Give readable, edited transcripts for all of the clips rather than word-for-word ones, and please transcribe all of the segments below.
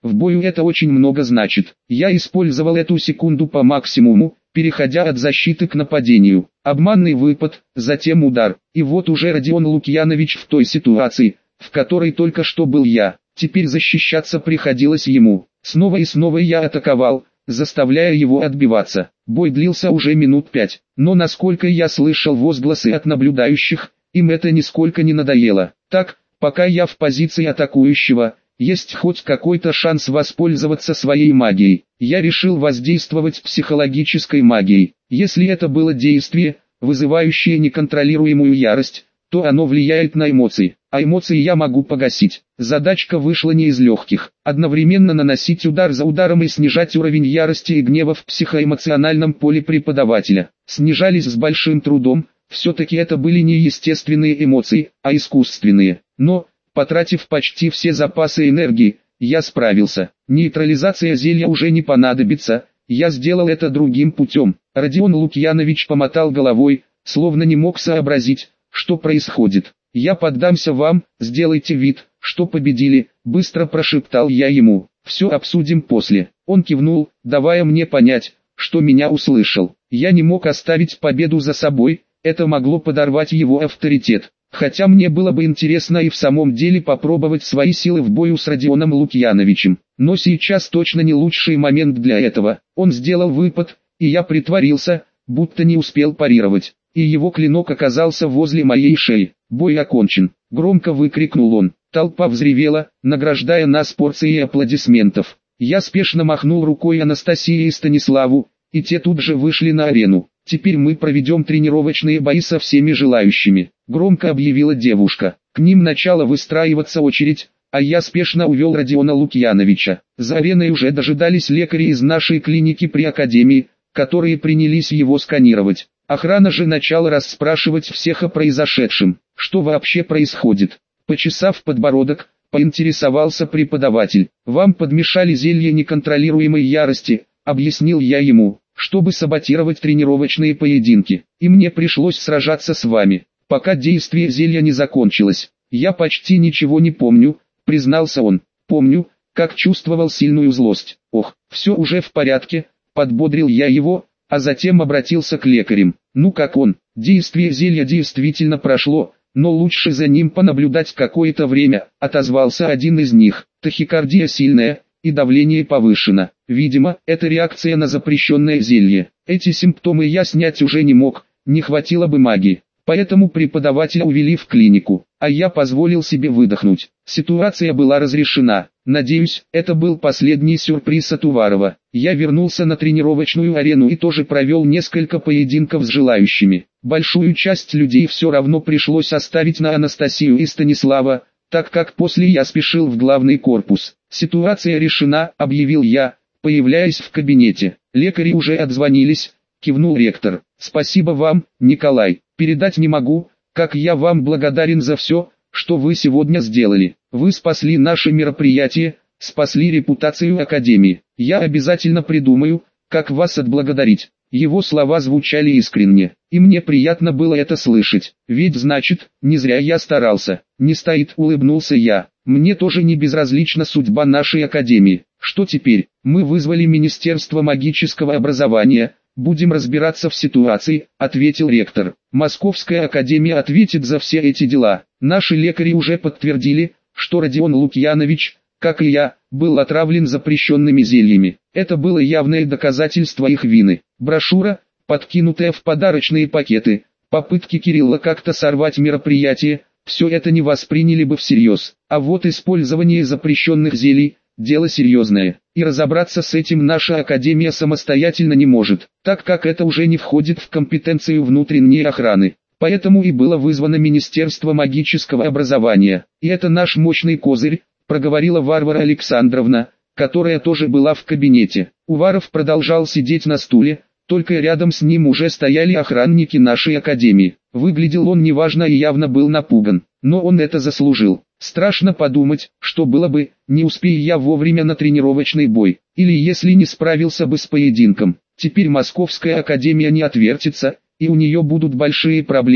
В бою это очень много значит. Я использовал эту секунду по максимуму, переходя от защиты к нападению. Обманный выпад, затем удар. И вот уже Родион Лукьянович в той ситуации, в которой только что был я. Теперь защищаться приходилось ему. Снова и снова я атаковал, заставляя его отбиваться. Бой длился уже минут 5, но насколько я слышал возгласы от наблюдающих, им это нисколько не надоело. Так, пока я в позиции атакующего, есть хоть какой-то шанс воспользоваться своей магией. Я решил воздействовать психологической магией. Если это было действие, вызывающее неконтролируемую ярость, то оно влияет на эмоции, а эмоции я могу погасить. Задачка вышла не из легких. Одновременно наносить удар за ударом и снижать уровень ярости и гнева в психоэмоциональном поле преподавателя. Снижались с большим трудом, все-таки это были не естественные эмоции, а искусственные. Но, потратив почти все запасы энергии, я справился. Нейтрализация зелья уже не понадобится, я сделал это другим путем. Родион Лукьянович помотал головой, словно не мог сообразить, что происходит. «Я поддамся вам, сделайте вид, что победили», — быстро прошептал я ему. «Все обсудим после». Он кивнул, давая мне понять, что меня услышал. Я не мог оставить победу за собой, это могло подорвать его авторитет. Хотя мне было бы интересно и в самом деле попробовать свои силы в бою с Родионом Лукьяновичем. Но сейчас точно не лучший момент для этого. Он сделал выпад, и я притворился, будто не успел парировать. И его клинок оказался возле моей шеи. «Бой окончен», — громко выкрикнул он. Толпа взревела, награждая нас порцией аплодисментов. Я спешно махнул рукой Анастасии и Станиславу, и те тут же вышли на арену. «Теперь мы проведем тренировочные бои со всеми желающими», — громко объявила девушка. К ним начала выстраиваться очередь, а я спешно увел Родиона Лукьяновича. За ареной уже дожидались лекари из нашей клиники при академии, которые принялись его сканировать. Охрана же начала расспрашивать всех о произошедшем. Что вообще происходит? Почесав подбородок, поинтересовался преподаватель. «Вам подмешали зелье неконтролируемой ярости», — объяснил я ему, «чтобы саботировать тренировочные поединки. И мне пришлось сражаться с вами, пока действие зелья не закончилось. Я почти ничего не помню», — признался он. «Помню, как чувствовал сильную злость. Ох, все уже в порядке», — подбодрил я его, а затем обратился к лекарям. «Ну как он?» «Действие зелья действительно прошло, но лучше за ним понаблюдать какое-то время», — отозвался один из них. «Тахикардия сильная, и давление повышено. Видимо, это реакция на запрещенное зелье. Эти симптомы я снять уже не мог, не хватило бы магии. Поэтому преподавателя увели в клинику, а я позволил себе выдохнуть. Ситуация была разрешена. Надеюсь, это был последний сюрприз от Уварова. Я вернулся на тренировочную арену и тоже провел несколько поединков с желающими. Большую часть людей все равно пришлось оставить на Анастасию и Станислава, так как после я спешил в главный корпус. «Ситуация решена», — объявил я, появляясь в кабинете. «Лекари уже отзвонились», — кивнул ректор. «Спасибо вам, Николай. Передать не могу, как я вам благодарен за все, что вы сегодня сделали. Вы спасли наше мероприятие, спасли репутацию Академии. Я обязательно придумаю, как вас отблагодарить». Его слова звучали искренне, и мне приятно было это слышать. «Ведь значит, не зря я старался». «Не стоит», — улыбнулся я. «Мне тоже не безразлична судьба нашей Академии. Что теперь? Мы вызвали Министерство магического образования. Будем разбираться в ситуации», — ответил ректор. «Московская Академия ответит за все эти дела. Наши лекари уже подтвердили, что Родион Лукьянович, как и я, был отравлен запрещенными зельями. Это было явное доказательство их вины. Брошюра, подкинутая в подарочные пакеты, попытки Кирилла как-то сорвать мероприятие, все это не восприняли бы всерьез. А вот использование запрещенных зелий – дело серьезное. И разобраться с этим наша Академия самостоятельно не может, так как это уже не входит в компетенцию внутренней охраны. Поэтому и было вызвано Министерство магического образования. И это наш мощный козырь, проговорила Варвара Александровна, которая тоже была в кабинете. Уваров продолжал сидеть на стуле, только рядом с ним уже стояли охранники нашей Академии. Выглядел он неважно и явно был напуган, но он это заслужил. Страшно подумать, что было бы, не успея я вовремя на тренировочный бой, или если не справился бы с поединком. Теперь Московская Академия не отвертится, и у нее будут большие проблемы,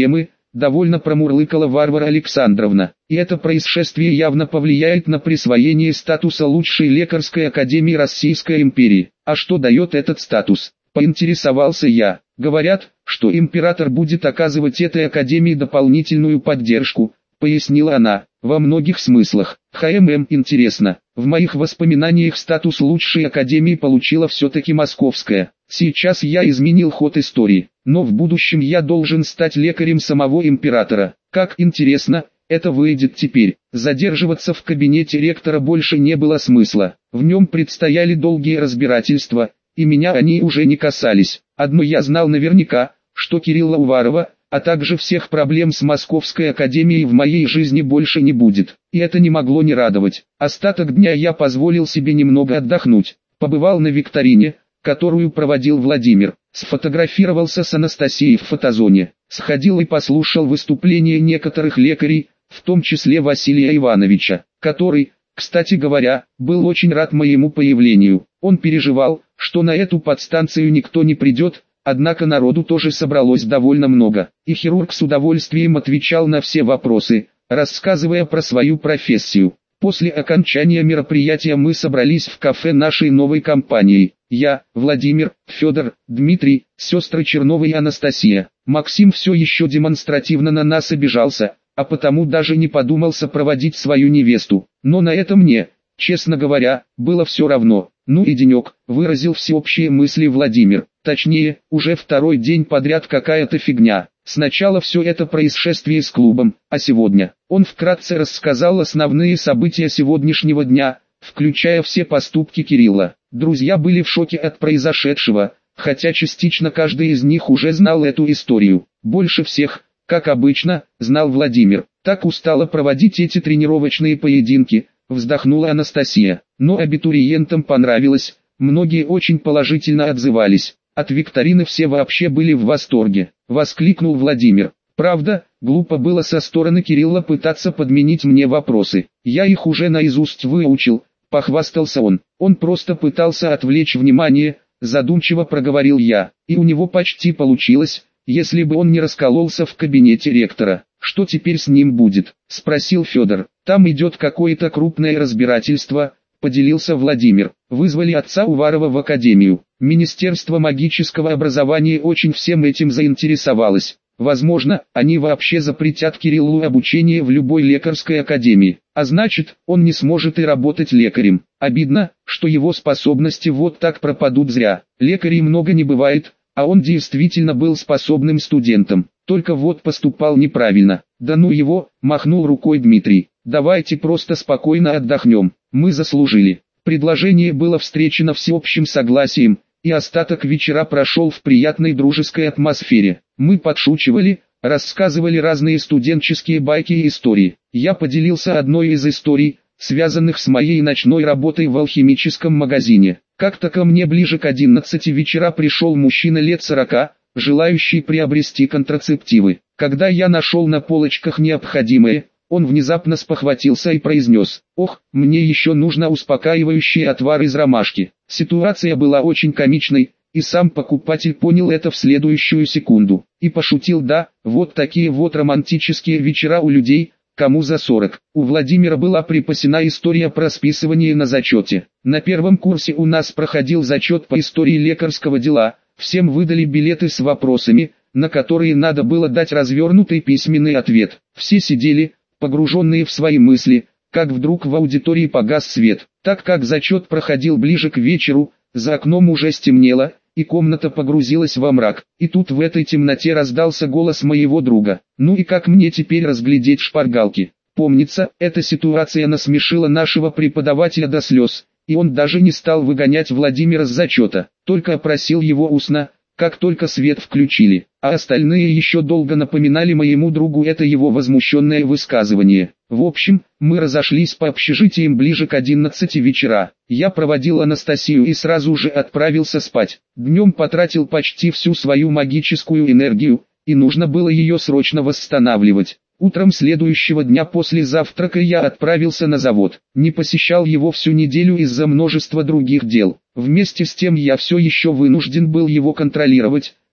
довольно промурлыкала Варвара Александровна. И это происшествие явно повлияет на присвоение статуса лучшей лекарской академии Российской империи. А что дает этот статус? Поинтересовался я. Говорят, что император будет оказывать этой академии дополнительную поддержку, пояснила она. Во многих смыслах. Интересно. В моих воспоминаниях статус лучшей академии получила все-таки Московская. Сейчас я изменил ход истории, но в будущем я должен стать лекарем самого императора. Как интересно, это выйдет теперь. Задерживаться в кабинете ректора больше не было смысла. В нем предстояли долгие разбирательства, и меня они уже не касались. Одно я знал наверняка, что Кирилла Уварова, а также всех проблем с Московской академией в моей жизни больше не будет. И это не могло не радовать. Остаток дня я позволил себе немного отдохнуть. Побывал на викторине, которую проводил Владимир. Сфотографировался с Анастасией в фотозоне. Сходил и послушал выступления некоторых лекарей, в том числе Василия Ивановича, который, кстати говоря, был очень рад моему появлению. Он переживал, что на эту подстанцию никто не придет, однако народу тоже собралось довольно много, и хирург с удовольствием отвечал на все вопросы, рассказывая про свою профессию. После окончания мероприятия мы собрались в кафе нашей новой компании. Я, Владимир, Федор, Дмитрий, сестры Чернова и Анастасия. Максим все еще демонстративно на нас обижался, а потому даже не подумал сопроводить свою невесту. Но на это мне, честно говоря, было все равно. Ну и денек, выразил всеобщие мысли Владимир. Точнее, уже второй день подряд какая-то фигня. Сначала все это происшествие с клубом, а сегодня. Он вкратце рассказал основные события сегодняшнего дня, включая все поступки Кирилла. Друзья были в шоке от произошедшего, хотя частично каждый из них уже знал эту историю. Больше всех, как обычно, знал Владимир. Так устало проводить эти тренировочные поединки, вздохнула Анастасия. Но абитуриентам понравилось, многие очень положительно отзывались. От викторины все вообще были в восторге, воскликнул Владимир. Правда, глупо было со стороны Кирилла пытаться подменить мне вопросы. Я их уже наизусть выучил, похвастался он. Он просто пытался отвлечь внимание, задумчиво проговорил я. И у него почти получилось, если бы он не раскололся в кабинете ректора. Что теперь с ним будет? Спросил Федор. Там идет какое-то крупное разбирательство, поделился Владимир. Вызвали отца Уварова в академию. Министерство магического образования очень всем этим заинтересовалось. Возможно, они вообще запретят Кириллу обучение в любой лекарской академии. А значит, он не сможет и работать лекарем. Обидно, что его способности вот так пропадут зря. Лекарей много не бывает, а он действительно был способным студентом. Только вот поступал неправильно. Да ну его, махнул рукой Дмитрий. Давайте просто спокойно отдохнем. Мы заслужили. Предложение было встречено всеобщим согласием, и остаток вечера прошел в приятной дружеской атмосфере. Мы подшучивали, рассказывали разные студенческие байки и истории. Я поделился одной из историй, связанных с моей ночной работой в алхимическом магазине. Как-то ко мне ближе к 11 вечера пришел мужчина лет 40, желающий приобрести контрацептивы. Когда я нашел на полочках необходимое, он внезапно спохватился и произнес: «Ох, мне еще нужно успокаивающий отвар из ромашки». Ситуация была очень комичной, и сам покупатель понял это в следующую секунду. И пошутил: «Да, вот такие вот романтические вечера у людей, кому за 40. У Владимира была припасена история про списывание на зачете. На первом курсе у нас проходил зачет по истории лекарского дела, всем выдали билеты с вопросами, на которые надо было дать развернутый письменный ответ. Все сидели, погруженные в свои мысли, как вдруг в аудитории погас свет. Так как зачет проходил ближе к вечеру, за окном уже стемнело, и комната погрузилась во мрак. И тут в этой темноте раздался голос моего друга: «Ну и как мне теперь разглядеть шпаргалки?» Помнится, эта ситуация насмешила нашего преподавателя до слез, и он даже не стал выгонять Владимира с зачета, только опросил его устно, как только свет включили. А остальные еще долго напоминали моему другу это его возмущенное высказывание. В общем, мы разошлись по общежитиям ближе к 11 вечера. Я проводил Анастасию и сразу же отправился спать. Днем потратил почти всю свою магическую энергию, и нужно было ее срочно восстанавливать. Утром следующего дня после завтрака я отправился на завод. Не посещал его всю неделю из-за множества других дел. Вместе с тем я все еще вынужден был его контролировать,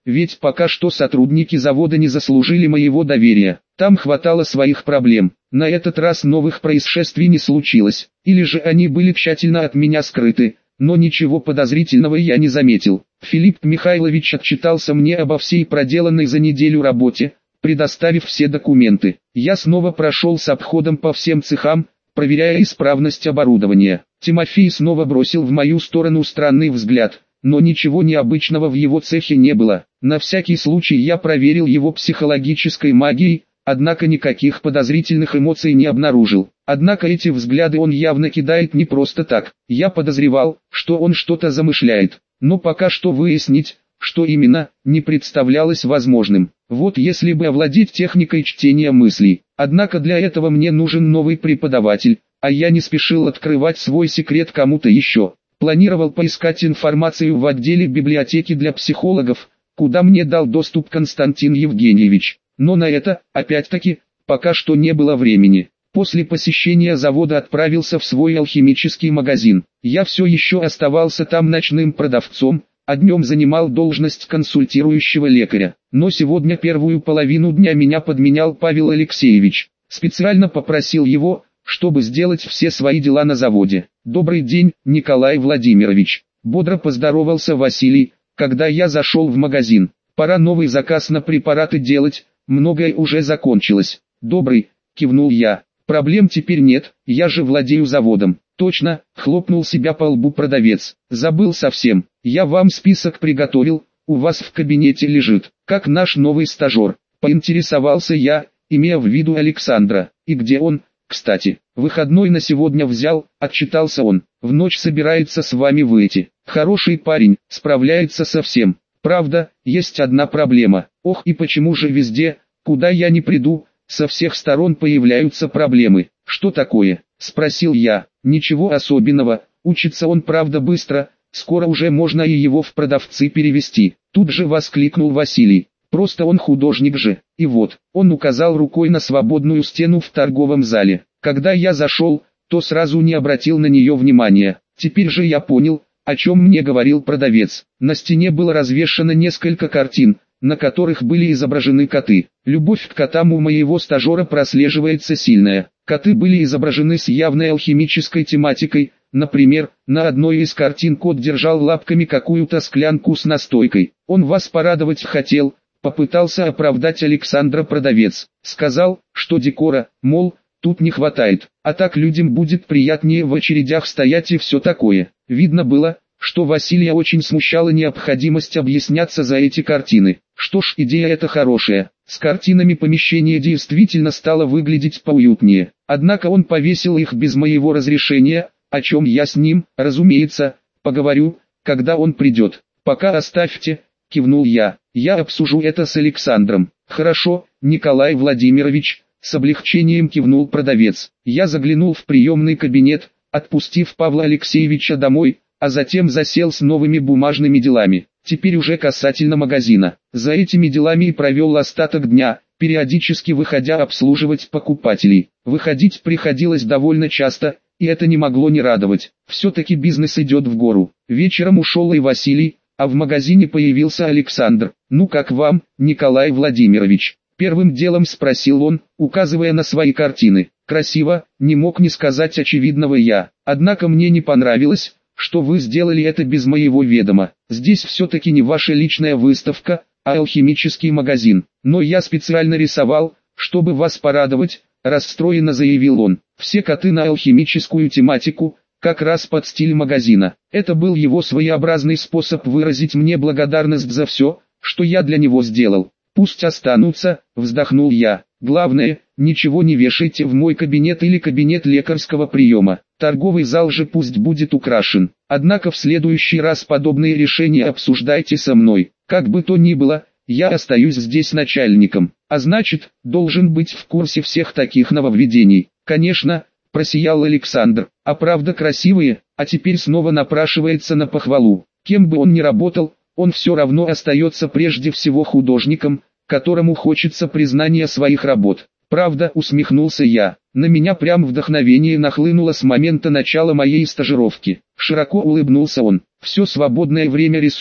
ведь пока что сотрудники завода не заслужили моего доверия. Там хватало своих проблем. На этот раз новых происшествий не случилось, или же они были тщательно от меня скрыты, но ничего подозрительного я не заметил. Филипп Михайлович отчитался мне обо всей проделанной за неделю работе, предоставив все документы. Я снова прошел с обходом по всем цехам, проверяя исправность оборудования. Тимофей снова бросил в мою сторону странный взгляд, но ничего необычного в его цехе не было. На всякий случай я проверил его психологической магией, однако никаких подозрительных эмоций не обнаружил. Однако эти взгляды он явно кидает не просто так. Я подозревал, что он что-то замышляет, но пока что выяснить, что именно, не представлялось возможным. Вот если бы овладеть техникой чтения мыслей. Однако для этого мне нужен новый преподаватель, а я не спешил открывать свой секрет кому-то еще. Планировал поискать информацию в отделе библиотеки для психологов, куда мне дал доступ Константин Евгеньевич. Но на это, опять-таки, пока что не было времени. После посещения завода отправился в свой алхимический магазин. Я все еще оставался там ночным продавцом, а днем занимал должность консультирующего лекаря. Но сегодня первую половину дня меня подменял Павел Алексеевич. Специально попросил его, чтобы сделать все свои дела на заводе. «Добрый день, Николай Владимирович», — бодро поздоровался Василий, когда я зашел в магазин. «Пора новый заказ на препараты делать, многое уже закончилось». «Добрый», — кивнул я, — «проблем теперь нет, я же владею заводом». «Точно», — хлопнул себя по лбу продавец. «Забыл совсем, я вам список приготовил, у вас в кабинете лежит, как наш новый стажер». Поинтересовался я, имея в виду Александра. «И где он, кстати?» «Выходной на сегодня взял», — отчитался он. «В ночь собирается с вами выйти. Хороший парень, справляется со всем. Правда, есть одна проблема. Ох, и почему же везде, куда я не приду, со всех сторон появляются проблемы?» «Что такое?» — спросил я. «Ничего особенного, учится он правда быстро, скоро уже можно и его в продавцы перевести». Тут же воскликнул Василий. «Просто он художник же». И вот, он указал рукой на свободную стену в торговом зале. Когда я зашел, то сразу не обратил на нее внимания. Теперь же я понял, о чем мне говорил продавец. На стене было развешано несколько картин, на которых были изображены коты. Любовь к котам у моего стажера прослеживается сильная. Коты были изображены с явной алхимической тематикой. Например, на одной из картин кот держал лапками какую-то склянку с настойкой. «Он вас порадовать хотел», — попытался оправдать Александра продавец. Сказал, что декора, мол, тут не хватает, а так людям будет приятнее в очередях стоять и все такое. Видно было, что Василия очень смущала необходимость объясняться за эти картины. Что ж, идея эта хорошая. С картинами помещение действительно стало выглядеть поуютнее. Однако он повесил их без моего разрешения, о чем я с ним, разумеется, поговорю, когда он придет. «Пока оставьте», — кивнул я. «Я обсужу это с Александром». «Хорошо, Николай Владимирович», — с облегчением кивнул продавец. Я заглянул в приемный кабинет, отпустив Павла Алексеевича домой, а затем засел с новыми бумажными делами. Теперь уже касательно магазина. За этими делами и провел остаток дня, периодически выходя обслуживать покупателей. Выходить приходилось довольно часто, и это не могло не радовать. Все-таки бизнес идет в гору. Вечером ушел и Василий, а в магазине появился Александр. «Ну как вам, Николай Владимирович?» Первым делом спросил он, указывая на свои картины. «Красиво», не мог не сказать очевидного я. «Однако мне не понравилось, что вы сделали это без моего ведома. Здесь все-таки не ваша личная выставка, а алхимический магазин. Но я специально рисовал, чтобы вас порадовать», расстроенно заявил он. «Все коты на алхимическую тематику, как раз под стиль магазина». Это был его своеобразный способ выразить мне благодарность за все, что я для него сделал. «Пусть останутся», вздохнул я. «Главное, ничего не вешайте в мой кабинет или кабинет лекарского приема. Торговый зал же пусть будет украшен. Однако в следующий раз подобные решения обсуждайте со мной. Как бы то ни было, я остаюсь здесь начальником, а значит, должен быть в курсе всех таких нововведений». «Конечно», просиял Александр, «а правда красивые», а теперь снова напрашивается на похвалу. Кем бы он ни работал, он все равно остается прежде всего художником, которому хочется признания своих работ. «Правда», усмехнулся я, «на меня прям вдохновение нахлынуло с момента начала моей стажировки». Широко улыбнулся он. «Все свободное время рисую,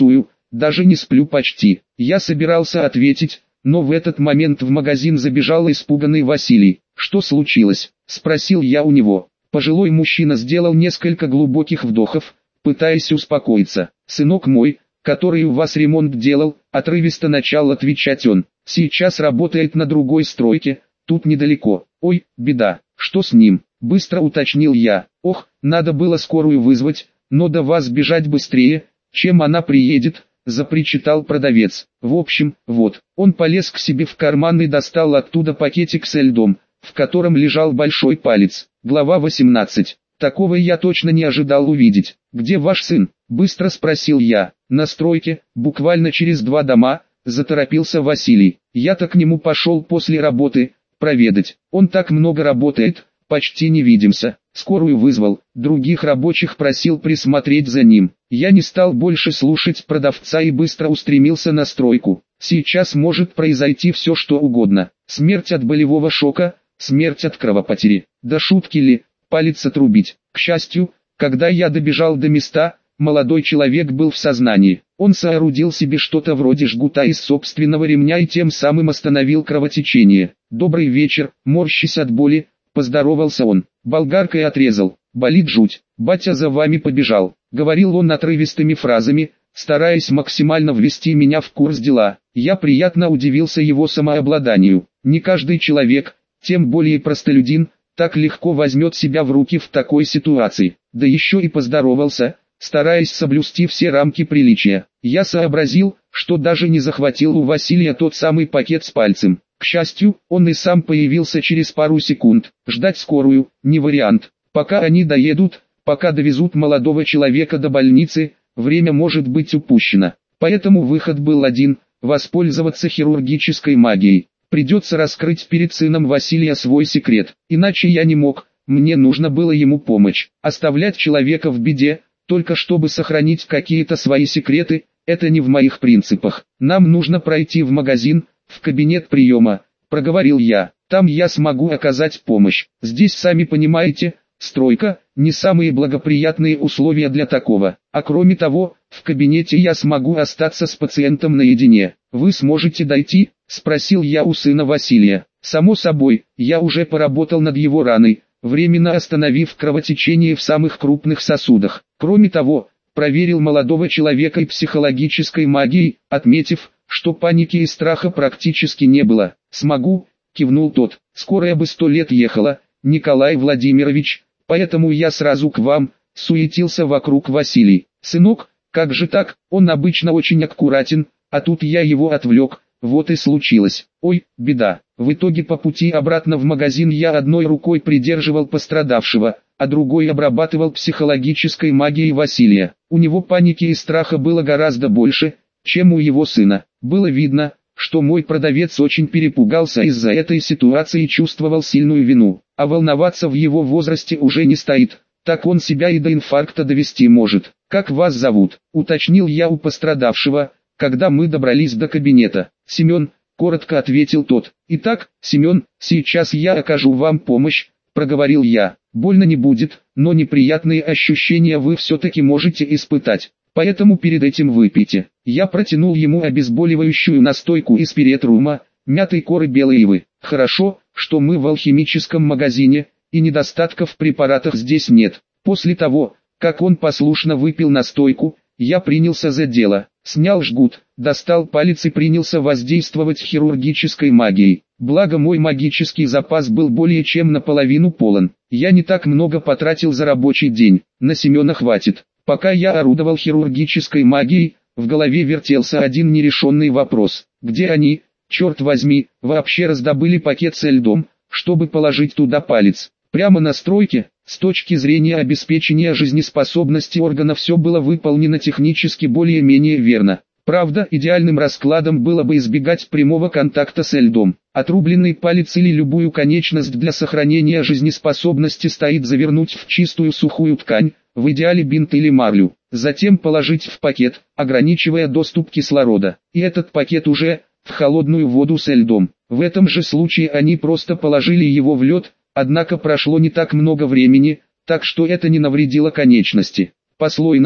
даже не сплю почти. Я собирался ответить, но в этот момент в магазин забежал испуганный Василий. «Что случилось?» – спросил я у него. Пожилой мужчина сделал несколько глубоких вдохов, пытаясь успокоиться. «Сынок мой, который у вас ремонт делал», – отрывисто начал отвечать он. «Сейчас работает на другой стройке, тут недалеко. Ой, беда, что с ним?» – быстро уточнил я. «Ох, надо было скорую вызвать, но до вас бежать быстрее, чем она приедет», – запричитал продавец. В общем, вот, он полез к себе в карман и достал оттуда пакетик со льдом, в котором лежал большой палец. Глава 18. Такого я точно не ожидал увидеть. «Где ваш сын?» – быстро спросил я. «На стройке, буквально через 2 дома», – заторопился Василий. «Я-то к нему пошел после работы, проведать. Он так много работает, почти не видимся. Скорую вызвал, других рабочих просил присмотреть за ним». Я не стал больше слушать продавца и быстро устремился на стройку. Сейчас может произойти все что угодно. Смерть от болевого шока, смерть от кровопотери. Да шутки ли, палец отрубить. К счастью, когда я добежал до места, молодой человек был в сознании. Он соорудил себе что-то вроде жгута из собственного ремня и тем самым остановил кровотечение. «Добрый вечер», морщась от боли, поздоровался он. Болгаркой отрезал. «Болит жуть. Батя за вами побежал», — говорил он отрывистыми фразами, стараясь максимально ввести меня в курс дела. Я приятно удивился его самообладанию. Не каждый человек, тем более простолюдин, так легко возьмет себя в руки в такой ситуации. Да еще и поздоровался, стараясь соблюсти все рамки приличия. Я сообразил, что даже не захватил у Василия тот самый пакет с пальцем. К счастью, он и сам появился через пару секунд. Ждать скорую – не вариант. Пока они доедут, пока довезут молодого человека до больницы, время может быть упущено. Поэтому выход был один – воспользоваться хирургической магией. Придется раскрыть перед сыном Василия свой секрет. Иначе я не мог, мне нужно было ему помочь. Оставлять человека в беде, только чтобы сохранить какие-то свои секреты, это не в моих принципах. «Нам нужно пройти в магазин, в кабинет приема», – проговорил я. «Там я смогу оказать помощь. Здесь, сами понимаете, стройка – не самые благоприятные условия для такого. А кроме того, в кабинете я смогу остаться с пациентом наедине. Вы сможете дойти?» – спросил я у сына Василия. «Само собой, я уже поработал над его раной, временно остановив кровотечение в самых крупных сосудах. Кроме того, проверил молодого человека и психологической магией, отметив, что паники и страха практически не было. «Смогу», – кивнул тот. «Скорая бы 100 лет ехала, Николай Владимирович, поэтому я сразу к вам», – суетился вокруг Василий. «Сынок, как же так, он обычно очень аккуратен, а тут я его отвлек, вот и случилось. Ой, беда». В итоге по пути обратно в магазин я одной рукой придерживал пострадавшего, а другой обрабатывал психологической магией Василия. У него паники и страха было гораздо больше, чем у его сына. Было видно, что мой продавец очень перепугался из-за этой ситуации и чувствовал сильную вину. А волноваться в его возрасте уже не стоит, так он себя и до инфаркта довести может. «Как вас зовут?» – уточнил я у пострадавшего, когда мы добрались до кабинета. «Семен», – коротко ответил тот. «Итак, Семен, сейчас я окажу вам помощь», – проговорил я. «Больно не будет, но неприятные ощущения вы все-таки можете испытать. Поэтому перед этим выпейте». Я протянул ему обезболивающую настойку из перетрума, мятой коры белой ивы. Хорошо, что мы в алхимическом магазине, и недостатков в препаратах здесь нет. После того, как он послушно выпил настойку, я принялся за дело. Снял жгут, достал палец и принялся воздействовать хирургической магией. Благо мой магический запас был более чем наполовину полон. Я не так много потратил за рабочий день, на Семена хватит. Пока я орудовал хирургической магией, в голове вертелся один нерешенный вопрос. Где они, черт возьми, вообще раздобыли пакет со льдом, чтобы положить туда палец? Прямо на стройке? С точки зрения обеспечения жизнеспособности органа все было выполнено технически более-менее верно. Правда, идеальным раскладом было бы избегать прямого контакта со льдом. Отрубленный палец или любую конечность для сохранения жизнеспособности стоит завернуть в чистую сухую ткань, в идеале бинт или марлю, затем положить в пакет, ограничивая доступ кислорода. И этот пакет уже в холодную воду со льдом. В этом же случае они просто положили его в лед, однако прошло не так много времени, так что это не навредило конечности. Послойно,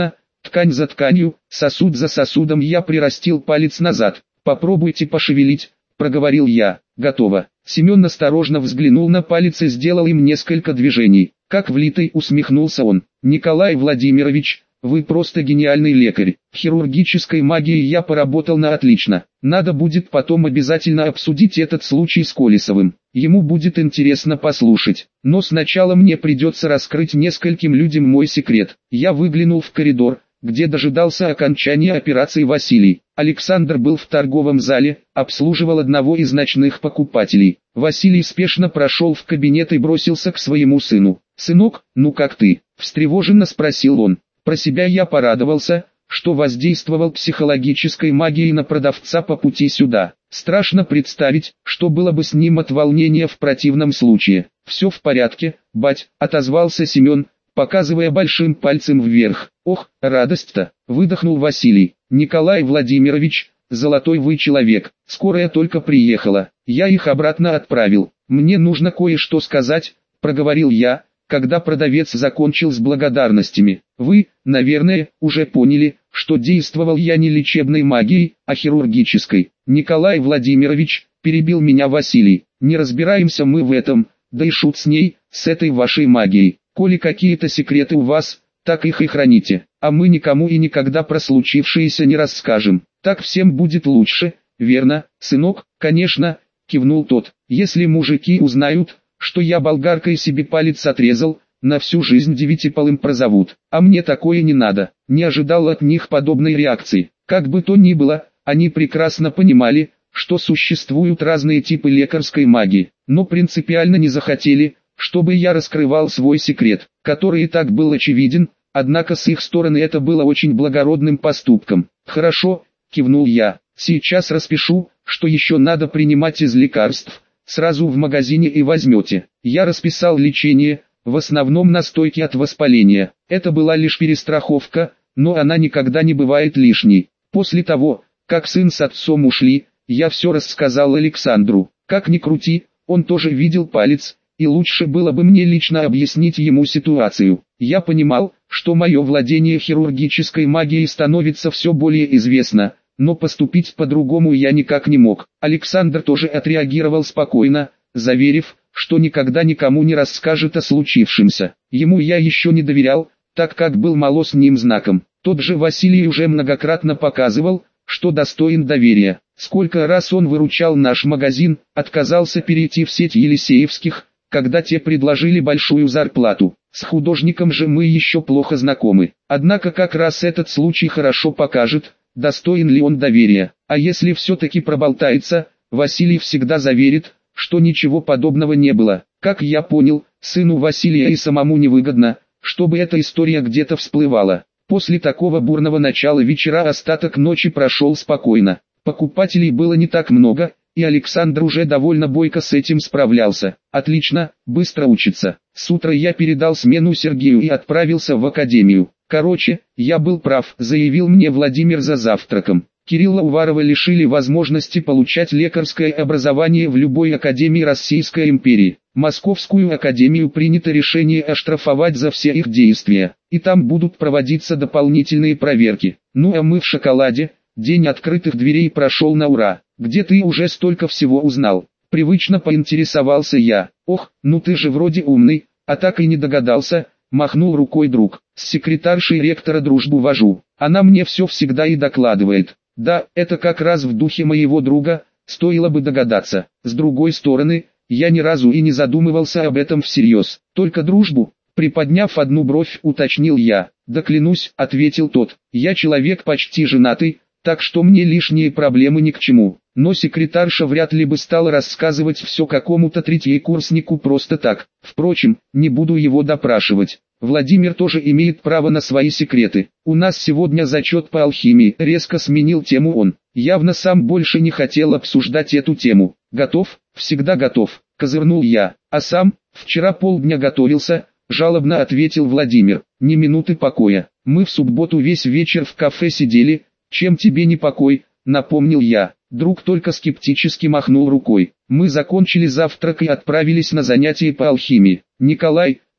ткань за тканью, сосуд за сосудом я прирастил палец назад. «Попробуйте пошевелить», — проговорил я. «Готово». Семен осторожно взглянул на палец и сделал им несколько движений. Как влитый, усмехнулся он. «Николай Владимирович, вы просто гениальный лекарь. В хирургической магии я поработал на отлично. Надо будет потом обязательно обсудить этот случай с Колесовым. Ему будет интересно послушать. Но сначала мне придется раскрыть нескольким людям мой секрет». Я выглянул в коридор, где дожидался окончания операции Василий. Александр был в торговом зале, обслуживал одного из ночных покупателей. Василий спешно прошел в кабинет и бросился к своему сыну. «Сынок, ну как ты?» – встревоженно спросил он. Про себя я порадовался, что воздействовал психологической магией на продавца по пути сюда. Страшно представить, что было бы с ним от волнения в противном случае. «Все в порядке, бать», – отозвался Семен, показывая большим пальцем вверх. «Ох, радость-то!» – выдохнул Василий. «Николай Владимирович, золотой вы человек, скорая только приехала, я их обратно отправил. Мне нужно кое-что сказать», – проговорил я, когда продавец закончил с благодарностями. «Вы, наверное, уже поняли, что действовал я не лечебной магией, а хирургической». «Николай Владимирович», – перебил меня Василий, – «не разбираемся мы в этом, да и шут с ней, с этой вашей магией. Коли какие-то секреты у вас, так их и храните, а мы никому и никогда про случившееся не расскажем. Так всем будет лучше, верно, сынок?» «Конечно», – кивнул тот. «Если мужики узнают, что я болгаркой себе палец отрезал, на всю жизнь девятиполым прозовут. А мне такое не надо». Не ожидал от них подобной реакции. Как бы то ни было, они прекрасно понимали, что существуют разные типы лекарской магии, но принципиально не захотели, чтобы я раскрывал свой секрет, который и так был очевиден, однако с их стороны это было очень благородным поступком. «Хорошо», – кивнул я, – «сейчас распишу, что еще надо принимать из лекарств, сразу в магазине и возьмете». Я расписал лечение, в основном настойки от воспаления. Это была лишь перестраховка, но она никогда не бывает лишней. После того, как сын с отцом ушли, я все рассказал Александру. Как ни крути, он тоже видел палец, и лучше было бы мне лично объяснить ему ситуацию. Я понимал, что мое владение хирургической магией становится все более известно, но поступить по-другому я никак не мог. Александр тоже отреагировал спокойно, заверив, что никогда никому не расскажет о случившемся. Ему я еще не доверял, так как был мало с ним знаком. Тот же Василий уже многократно показывал, что достоин доверия. Сколько раз он выручал наш магазин, отказался перейти в сеть Елисеевских, когда те предложили большую зарплату. С художником же мы еще плохо знакомы. Однако как раз этот случай хорошо покажет, достоин ли он доверия. А если все-таки проболтается, Василий всегда заверит, что ничего подобного не было. Как я понял, сыну Василия и самому невыгодно, чтобы эта история где-то всплывала. После такого бурного начала вечера остаток ночи прошел спокойно. Покупателей было не так много, и Александр уже довольно бойко с этим справлялся. «Отлично, быстро учится». С утра я передал смену Сергею и отправился в академию. «Короче, я был прав», — заявил мне Владимир за завтраком. Кирилла Уварова лишили возможности получать лекарское образование в любой академии Российской империи. Московскую академию принято решение оштрафовать за все их действия, и там будут проводиться дополнительные проверки. Ну а мы в шоколаде. День открытых дверей прошел на ура. «Где ты уже столько всего узнал?» Привычно поинтересовался я. «Ох, ну ты же вроде умный, а так и не догадался», махнул рукой друг. «С секретаршей ректора дружбу вожу. Она мне все всегда и докладывает». «Да, это как раз в духе моего друга, стоило бы догадаться. С другой стороны, я ни разу и не задумывался об этом всерьез. Только дружбу?» Приподняв одну бровь, уточнил я. «Да клянусь», ответил тот, «я человек почти женатый, так что мне лишние проблемы ни к чему». Но секретарша вряд ли бы стала рассказывать все какому-то третьекурснику просто так. Впрочем, не буду его допрашивать. Владимир тоже имеет право на свои секреты. «У нас сегодня зачет по алхимии», резко сменил тему он. Явно сам больше не хотел обсуждать эту тему. «Готов?» «Всегда готов», козырнул я. «А сам, вчера полдня готовился», жалобно ответил Владимир. «Ни минуты покоя. Мы в субботу весь вечер в кафе сидели. Чем тебе не покой?» напомнил я. Друг только скептически махнул рукой. Мы закончили завтрак и отправились на занятия по алхимии. «Николай,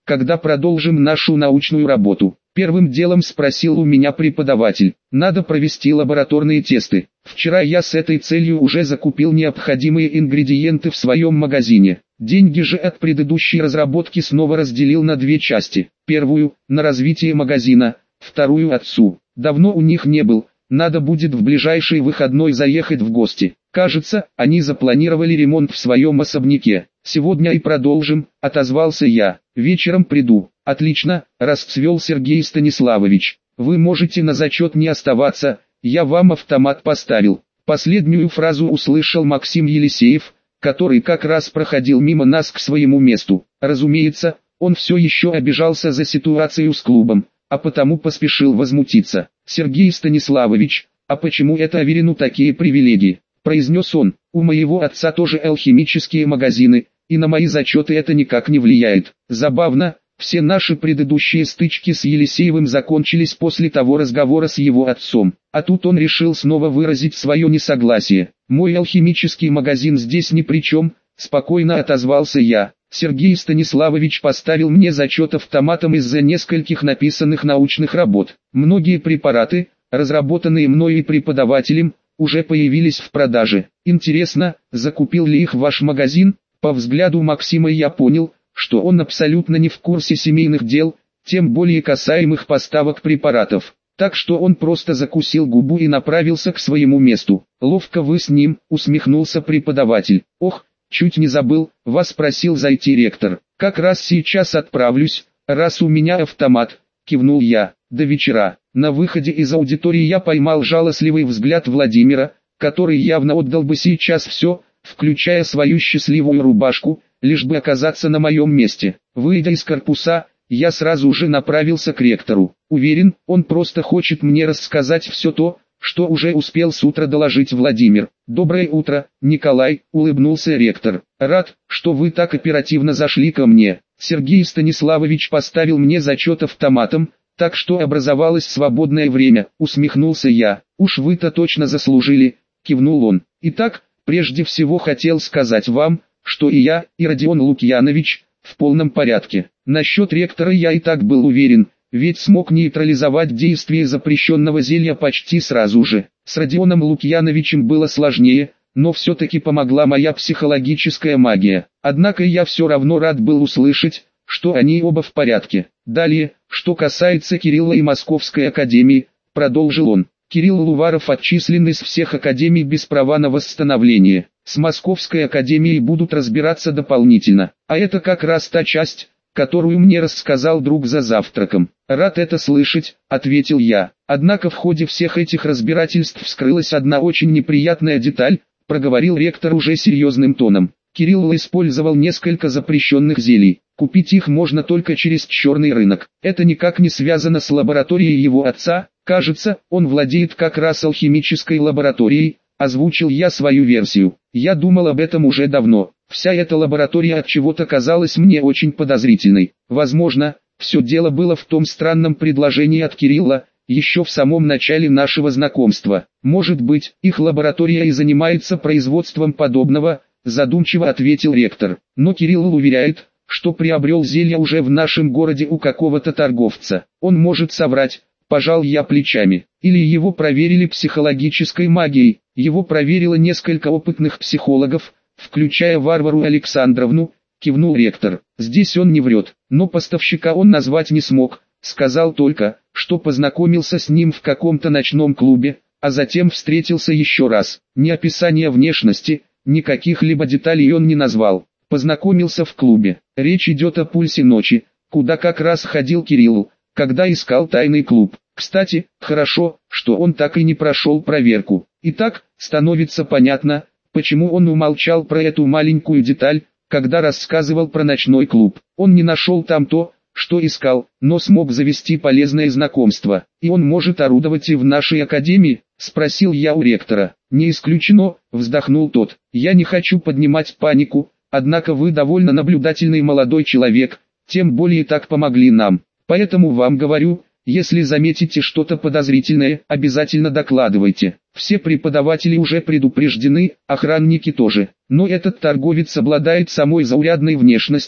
когда продолжим нашу научную работу? Первым делом спросил у меня преподаватель. Надо провести лабораторные тесты. Вчера я с этой целью уже закупил необходимые ингредиенты в своем магазине. Деньги же от предыдущей разработки снова разделил на две части. Первую – на развитие магазина, вторую – отцу. Давно у них не был, надо будет в ближайший выходной заехать в гости. Кажется, они запланировали ремонт в своем особняке. Сегодня и продолжим, отозвался я. Вечером приду. Отлично, расцвел Сергей Станиславович. Вы можете на зачет не оставаться, я вам автомат поставил. Последнюю фразу услышал Максим Елисеев, который как раз проходил мимо нас к своему месту. Разумеется, он все еще обижался за ситуацию с клубом, а потому поспешил возмутиться. «Сергей Станиславович, а почему это Аверину такие привилегии?» – произнес он. «У моего отца тоже алхимические магазины, и на мои зачеты это никак не влияет. Забавно, все наши предыдущие стычки с Елисеевым закончились после того разговора с его отцом, а тут он решил снова выразить свое несогласие. Мой алхимический магазин здесь ни при чем», – спокойно отозвался я. Сергей Станиславович поставил мне зачет автоматом из-за нескольких написанных научных работ. Многие препараты, разработанные мной и преподавателем, уже появились в продаже. Интересно, закупил ли их ваш магазин? По взгляду Максима я понял, что он абсолютно не в курсе семейных дел, тем более касаемых поставок препаратов. Так что он просто закусил губу и направился к своему месту. «Ловко вы с ним», — усмехнулся преподаватель. «Ох, чуть не забыл, вас просил зайти ректор. Как раз сейчас отправлюсь, раз у меня автомат», — кивнул я. До вечера. На выходе из аудитории я поймал жалостливый взгляд Владимира, который явно отдал бы сейчас все, включая свою счастливую рубашку, лишь бы оказаться на моем месте. Выйдя из корпуса, я сразу же направился к ректору. Уверен, он просто хочет мне рассказать все то, что уже успел с утра доложить Владимир. «Доброе утро, Николай», — улыбнулся ректор. «Рад, что вы так оперативно зашли ко мне». Сергей Станиславович поставил мне зачет автоматом, так что образовалось свободное время, усмехнулся я. «Уж вы-то точно заслужили», — кивнул он. «Итак, прежде всего хотел сказать вам, что и я, и Родион Лукьянович, в полном порядке. Насчет ректора я и так был уверен, ведь смог нейтрализовать действие запрещенного зелья почти сразу же. С Родионом Лукьяновичем было сложнее, но все-таки помогла моя психологическая магия. Однако я все равно рад был услышать, что они оба в порядке. Далее, что касается Кирилла и Московской академии, продолжил он. Кирилл Луваров отчислен из всех академий без права на восстановление. С Московской академией будут разбираться дополнительно. А это как раз та часть, которую мне рассказал друг за завтраком. «Рад это слышать», — ответил я. «Однако в ходе всех этих разбирательств вскрылась одна очень неприятная деталь», — проговорил ректор уже серьезным тоном. Кирилл использовал несколько запрещенных зелий. Купить их можно только через черный рынок. Это никак не связано с лабораторией его отца. Кажется, он владеет как раз алхимической лабораторией. Озвучил я свою версию. Я думал об этом уже давно. Вся эта лаборатория от чего-то казалась мне очень подозрительной. Возможно, все дело было в том странном предложении от Кирилла, еще в самом начале нашего знакомства. Может быть, их лаборатория и занимается производством подобного, задумчиво ответил ректор. Но Кирилл уверяет, что приобрел зелье уже в нашем городе у какого-то торговца. Он может соврать, пожал я плечами. Или его проверили психологической магией. Его проверило несколько опытных психологов, включая Варвару Александровну, кивнул ректор. Здесь он не врет, но поставщика он назвать не смог, сказал только, что познакомился с ним в каком-то ночном клубе, а затем встретился еще раз. Ни описания внешности, никаких либо деталей он не назвал. Познакомился в клубе. Речь идет о «Пульсе ночи», куда как раз ходил Кирилл, когда искал тайный клуб. Кстати, хорошо, что он так и не прошел проверку. Итак, становится понятно, почему он умолчал про эту маленькую деталь, когда рассказывал про ночной клуб. Он не нашел там то, что искал, но смог завести полезное знакомство. И он может орудовать и в нашей академии, спросил я у ректора. Не исключено, вздохнул тот. Я не хочу поднимать панику, однако вы довольно наблюдательный молодой человек, тем более так помогли нам. Поэтому вам говорю, если заметите что-то подозрительное, обязательно докладывайте. Все преподаватели уже предупреждены, охранники тоже. Но этот торговец обладает самой заурядной внешностью,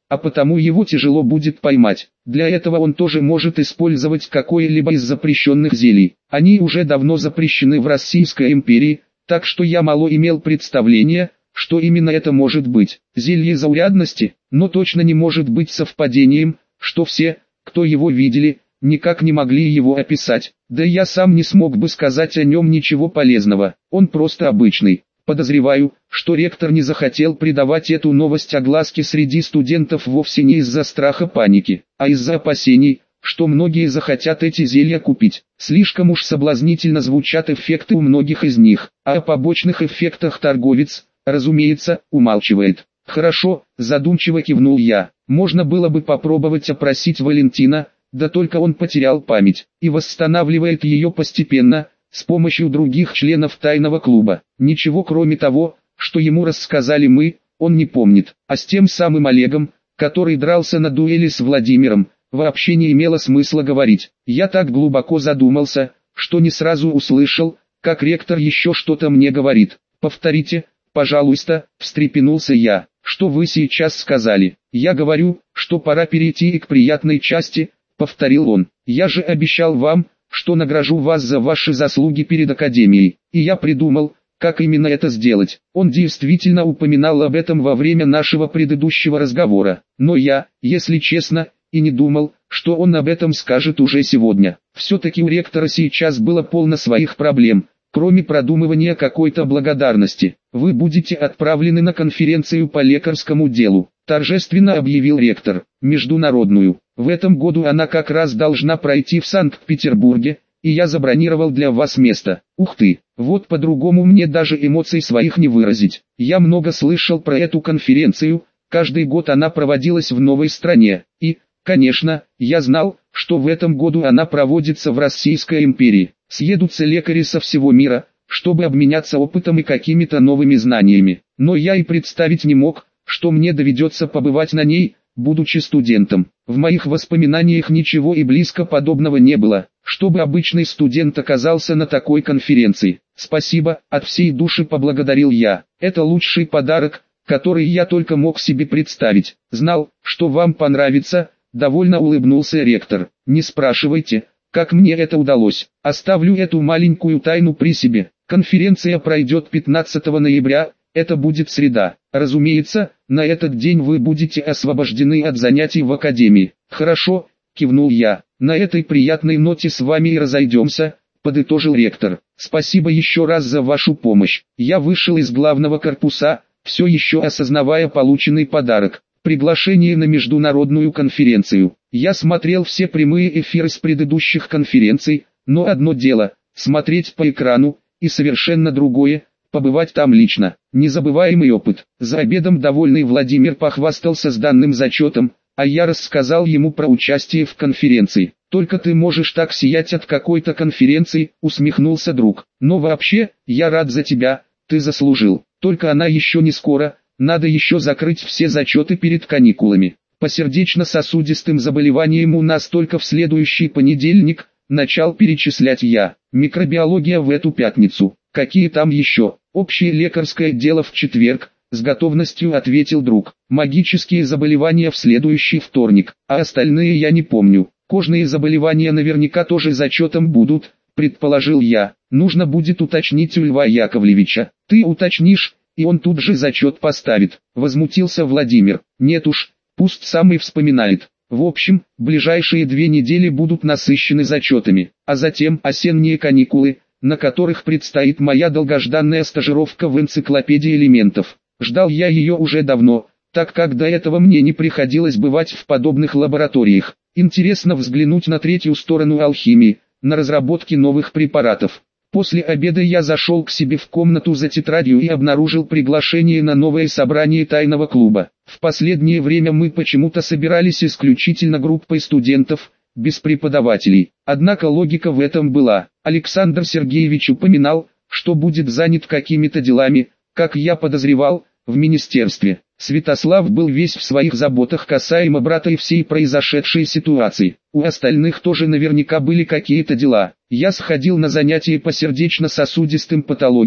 а потому его тяжело будет поймать. Для этого он тоже может использовать какое-либо из запрещенных зелий. Они уже давно запрещены в Российской империи, так что я мало имел представления, что именно это может быть. Зелье заурядности, но точно не может быть совпадением, что все, кто его видели, никак не могли его описать. Да и я сам не смог бы сказать о нем ничего полезного. Он просто обычный. Подозреваю, что ректор не захотел придавать эту новость огласке среди студентов вовсе не из-за страха паники, а из-за опасений, что многие захотят эти зелья купить. Слишком уж соблазнительно звучат эффекты у многих из них, а о побочных эффектах торговец, разумеется, умалчивает. Хорошо, задумчиво кивнул я. Можно было бы попробовать опросить Валентина, да только он потерял память и восстанавливает ее постепенно, с помощью других членов тайного клуба. Ничего кроме того, что ему рассказали мы, он не помнит. А с тем самым Олегом, который дрался на дуэли с Владимиром, вообще не имело смысла говорить. Я так глубоко задумался, что не сразу услышал, как ректор еще что-то мне говорит. «Повторите, пожалуйста», — встрепенулся я. «Что вы сейчас сказали?» «Я говорю, что пора перейти и к приятной части», — повторил он. «Я же обещал вам, что награжу вас за ваши заслуги перед Академией, и я придумал, как именно это сделать». Он действительно упоминал об этом во время нашего предыдущего разговора, но я, если честно, и не думал, что он об этом скажет уже сегодня. Все-таки у ректора сейчас было полно своих проблем, кроме продумывания какой-то благодарности. «Вы будете отправлены на конференцию по лекарскому делу», — торжественно объявил ректор, «международную. В этом году она как раз должна пройти в Санкт-Петербурге, и я забронировал для вас место». Ух ты, вот по-другому мне даже эмоций своих не выразить. Я много слышал про эту конференцию, каждый год она проводилась в новой стране, и, конечно, я знал, что в этом году она проводится в Российской империи. Съедутся лекари со всего мира, чтобы обменяться опытом и какими-то новыми знаниями. Но я и представить не мог, что мне доведется побывать на ней, будучи студентом. В моих воспоминаниях ничего и близко подобного не было, чтобы обычный студент оказался на такой конференции. «Спасибо», — от всей души поблагодарил я. «Это лучший подарок, который я только мог себе представить. Знал, что вам понравится», — довольно улыбнулся ректор. «Не спрашивайте, как мне это удалось. Оставлю эту маленькую тайну при себе. Конференция пройдет 15 ноября, это будет среда. Разумеется, на этот день вы будете освобождены от занятий в академии». «Хорошо», — кивнул я. «На этой приятной ноте с вами и разойдемся», — подытожил ректор. «Спасибо еще раз за вашу помощь». Я вышел из главного корпуса, все еще осознавая полученный подарок. Приглашение на международную конференцию. Я смотрел все прямые эфиры с предыдущих конференций, но одно дело — смотреть по экрану, и совершенно другое — побывать там лично. Незабываемый опыт. За обедом довольный Владимир похвастался с данным зачетом, а я рассказал ему про участие в конференции. «Только ты можешь так сиять от какой-то конференции», — усмехнулся друг. «Но вообще, я рад за тебя, ты заслужил. Только она еще не скоро. Надо еще закрыть все зачеты перед каникулами. По сердечно-сосудистым заболеваниям у нас только в следующий понедельник», — начал перечислять я. «Микробиология в эту пятницу. Какие там еще? Общее лекарское дело в четверг», — с готовностью ответил друг. «Магические заболевания в следующий вторник, а остальные я не помню. Кожные заболевания наверняка тоже зачетом будут», — предположил я. «Нужно будет уточнить у Льва Яковлевича». «Ты уточнишь, и он тут же зачет поставит», — возмутился Владимир. «Нет уж, пусть сам и вспоминает. В общем, ближайшие 2 недели будут насыщены зачетами, а затем осенние каникулы, на которых предстоит моя долгожданная стажировка в энциклопедии элементов. Ждал я ее уже давно, так как до этого мне не приходилось бывать в подобных лабораториях. Интересно взглянуть на третью сторону алхимии, на разработки новых препаратов. После обеда я зашел к себе в комнату за тетрадью и обнаружил приглашение на новое собрание тайного клуба. В последнее время мы почему-то собирались исключительно группой студентов, без преподавателей. Однако логика в этом была. Александр Сергеевич упоминал, что будет занят какими-то делами, как я подозревал, в министерстве. Святослав был весь в своих заботах касаемо брата и всей произошедшей ситуации. У остальных тоже наверняка были какие-то дела. Я сходил на занятия по сердечно-сосудистым патологиям,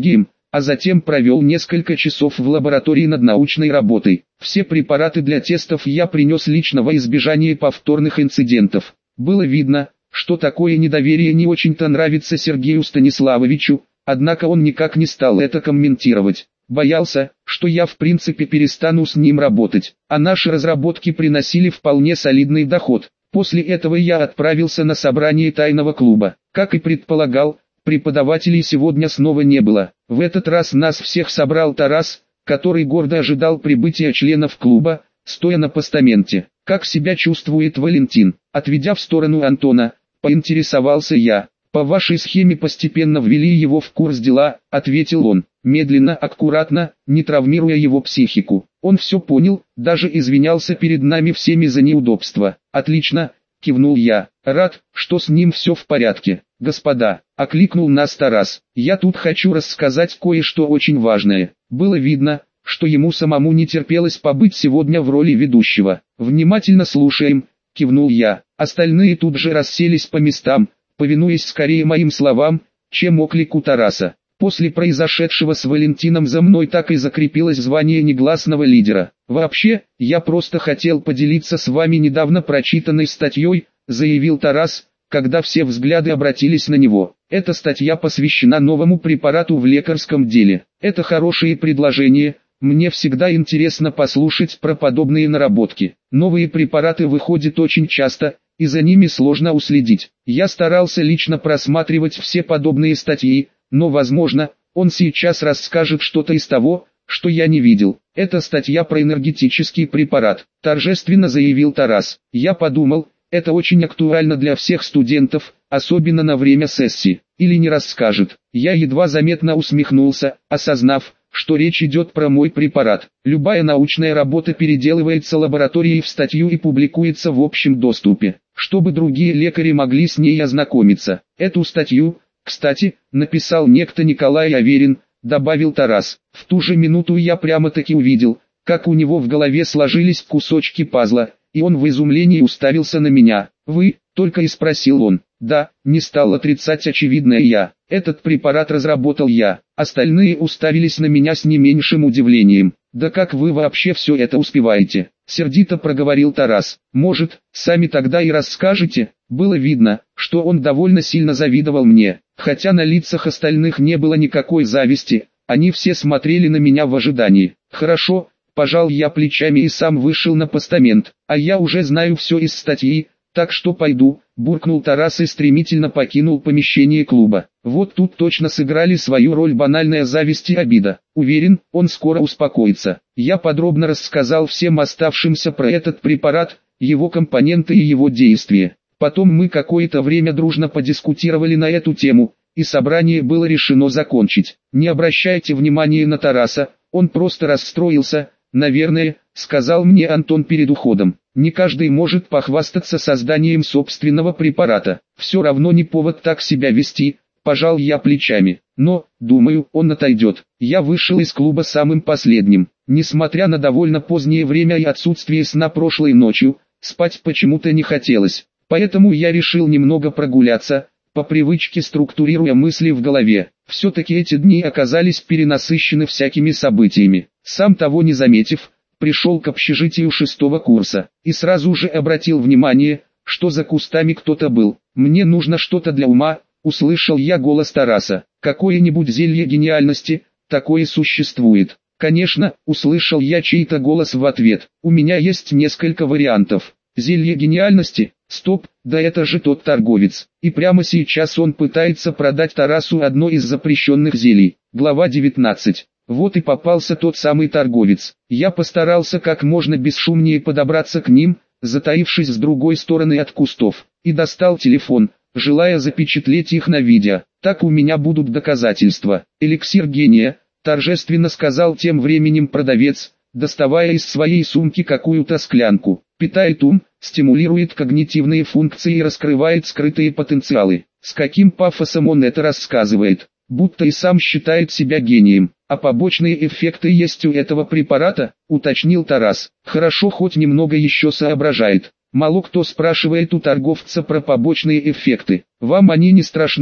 а затем провел несколько часов в лаборатории над научной работой. Все препараты для тестов я принес лично во избежание повторных инцидентов. Было видно, что такое недоверие не очень-то нравится Сергею Станиславовичу, однако он никак не стал это комментировать. Боялся, что я в принципе перестану с ним работать, а наши разработки приносили вполне солидный доход. После этого я отправился на собрание тайного клуба. Как и предполагал, преподавателей сегодня снова не было. В этот раз нас всех собрал Тарас, который гордо ожидал прибытия членов клуба, стоя на постаменте. «Как себя чувствует Валентин?» Отведя в сторону Антона, поинтересовался я. «По вашей схеме постепенно ввели его в курс дела», — ответил он, медленно, аккуратно, не травмируя его психику. Он все понял, даже извинялся перед нами всеми за неудобства. «Отлично», — кивнул я, — «рад, что с ним все в порядке». «Господа», — окликнул нас Тарас, — «я тут хочу рассказать кое-что очень важное». Было видно, что ему самому не терпелось побыть сегодня в роли ведущего. «Внимательно слушаем», — кивнул я. Остальные тут же расселись по местам, повинуясь скорее моим словам, чем оклику Тараса. После произошедшего с Валентином за мной так и закрепилось звание негласного лидера. «Вообще, я просто хотел поделиться с вами недавно прочитанной статьей», — заявил Тарас, когда все взгляды обратились на него. «Эта статья посвящена новому препарату в лекарском деле. Это хорошее предложение, мне всегда интересно послушать про подобные наработки. Новые препараты выходят очень часто, и за ними сложно уследить. Я старался лично просматривать все подобные статьи, но возможно, он сейчас расскажет что-то из того, что я не видел. Это статья про энергетический препарат», — торжественно заявил Тарас. Я подумал, это очень актуально для всех студентов, особенно на время сессии. Или не расскажет. Я едва заметно усмехнулся, осознав, что речь идет про мой препарат. Любая научная работа переделывается лабораторией в статью и публикуется в общем доступе, чтобы другие лекари могли с ней ознакомиться. Эту статью, кстати, написал некто Николай Аверин, добавил Тарас. В ту же минуту я прямо-таки увидел, как у него в голове сложились кусочки пазла, и он в изумлении уставился на меня. «Вы?» — только и спросил он. «Да», — не стал отрицать очевидное я. «Этот препарат разработал я». Остальные уставились на меня с не меньшим удивлением. «Да как вы вообще все это успеваете?» — сердито проговорил Тарас. «Может, сами тогда и расскажете?» Было видно, что он довольно сильно завидовал мне, хотя на лицах остальных не было никакой зависти, они все смотрели на меня в ожидании. «Хорошо», — пожал я плечами и сам вышел на постамент, «а я уже знаю все из статьи, так что пойду», — буркнул Тарас и стремительно покинул помещение клуба. Вот тут точно сыграли свою роль банальная зависть и обида. Уверен, он скоро успокоится. Я подробно рассказал всем оставшимся про этот препарат, его компоненты и его действия. Потом мы какое-то время дружно подискутировали на эту тему, и собрание было решено закончить. «Не обращайте внимания на Тараса, он просто расстроился, наверное», — сказал мне Антон перед уходом. «Не каждый может похвастаться созданием собственного препарата. Все равно не повод так себя вести», — пожал я плечами. «Но, думаю, он отойдет». Я вышел из клуба самым последним. Несмотря на довольно позднее время и отсутствие сна прошлой ночью, спать почему-то не хотелось. Поэтому я решил немного прогуляться, по привычке структурируя мысли в голове. Все-таки эти дни оказались перенасыщены всякими событиями. Сам того не заметив, пришел к общежитию 6-го курса, и сразу же обратил внимание, что за кустами кто-то был. «Мне нужно что-то для ума», — услышал я голос Тараса. «Какое-нибудь зелье гениальности, такое существует». «Конечно», — услышал я чей-то голос в ответ. «У меня есть несколько вариантов». «Зелье гениальности? Стоп, да это же тот торговец». И прямо сейчас он пытается продать Тарасу одно из запрещенных зелий. Глава 19. Вот и попался тот самый торговец. Я постарался как можно бесшумнее подобраться к ним, затаившись с другой стороны от кустов, и достал телефон, желая запечатлеть их на видео. Так у меня будут доказательства. «Эликсир гения», — торжественно сказал тем временем продавец, доставая из своей сумки какую-то склянку. «Питает ум, стимулирует когнитивные функции и раскрывает скрытые потенциалы». С каким пафосом он это рассказывает, будто и сам считает себя гением. «А побочные эффекты есть у этого препарата?» — уточнил Тарас. «Хорошо, хоть немного еще соображает. Мало кто спрашивает у торговца про побочные эффекты. Вам они не страшны?» —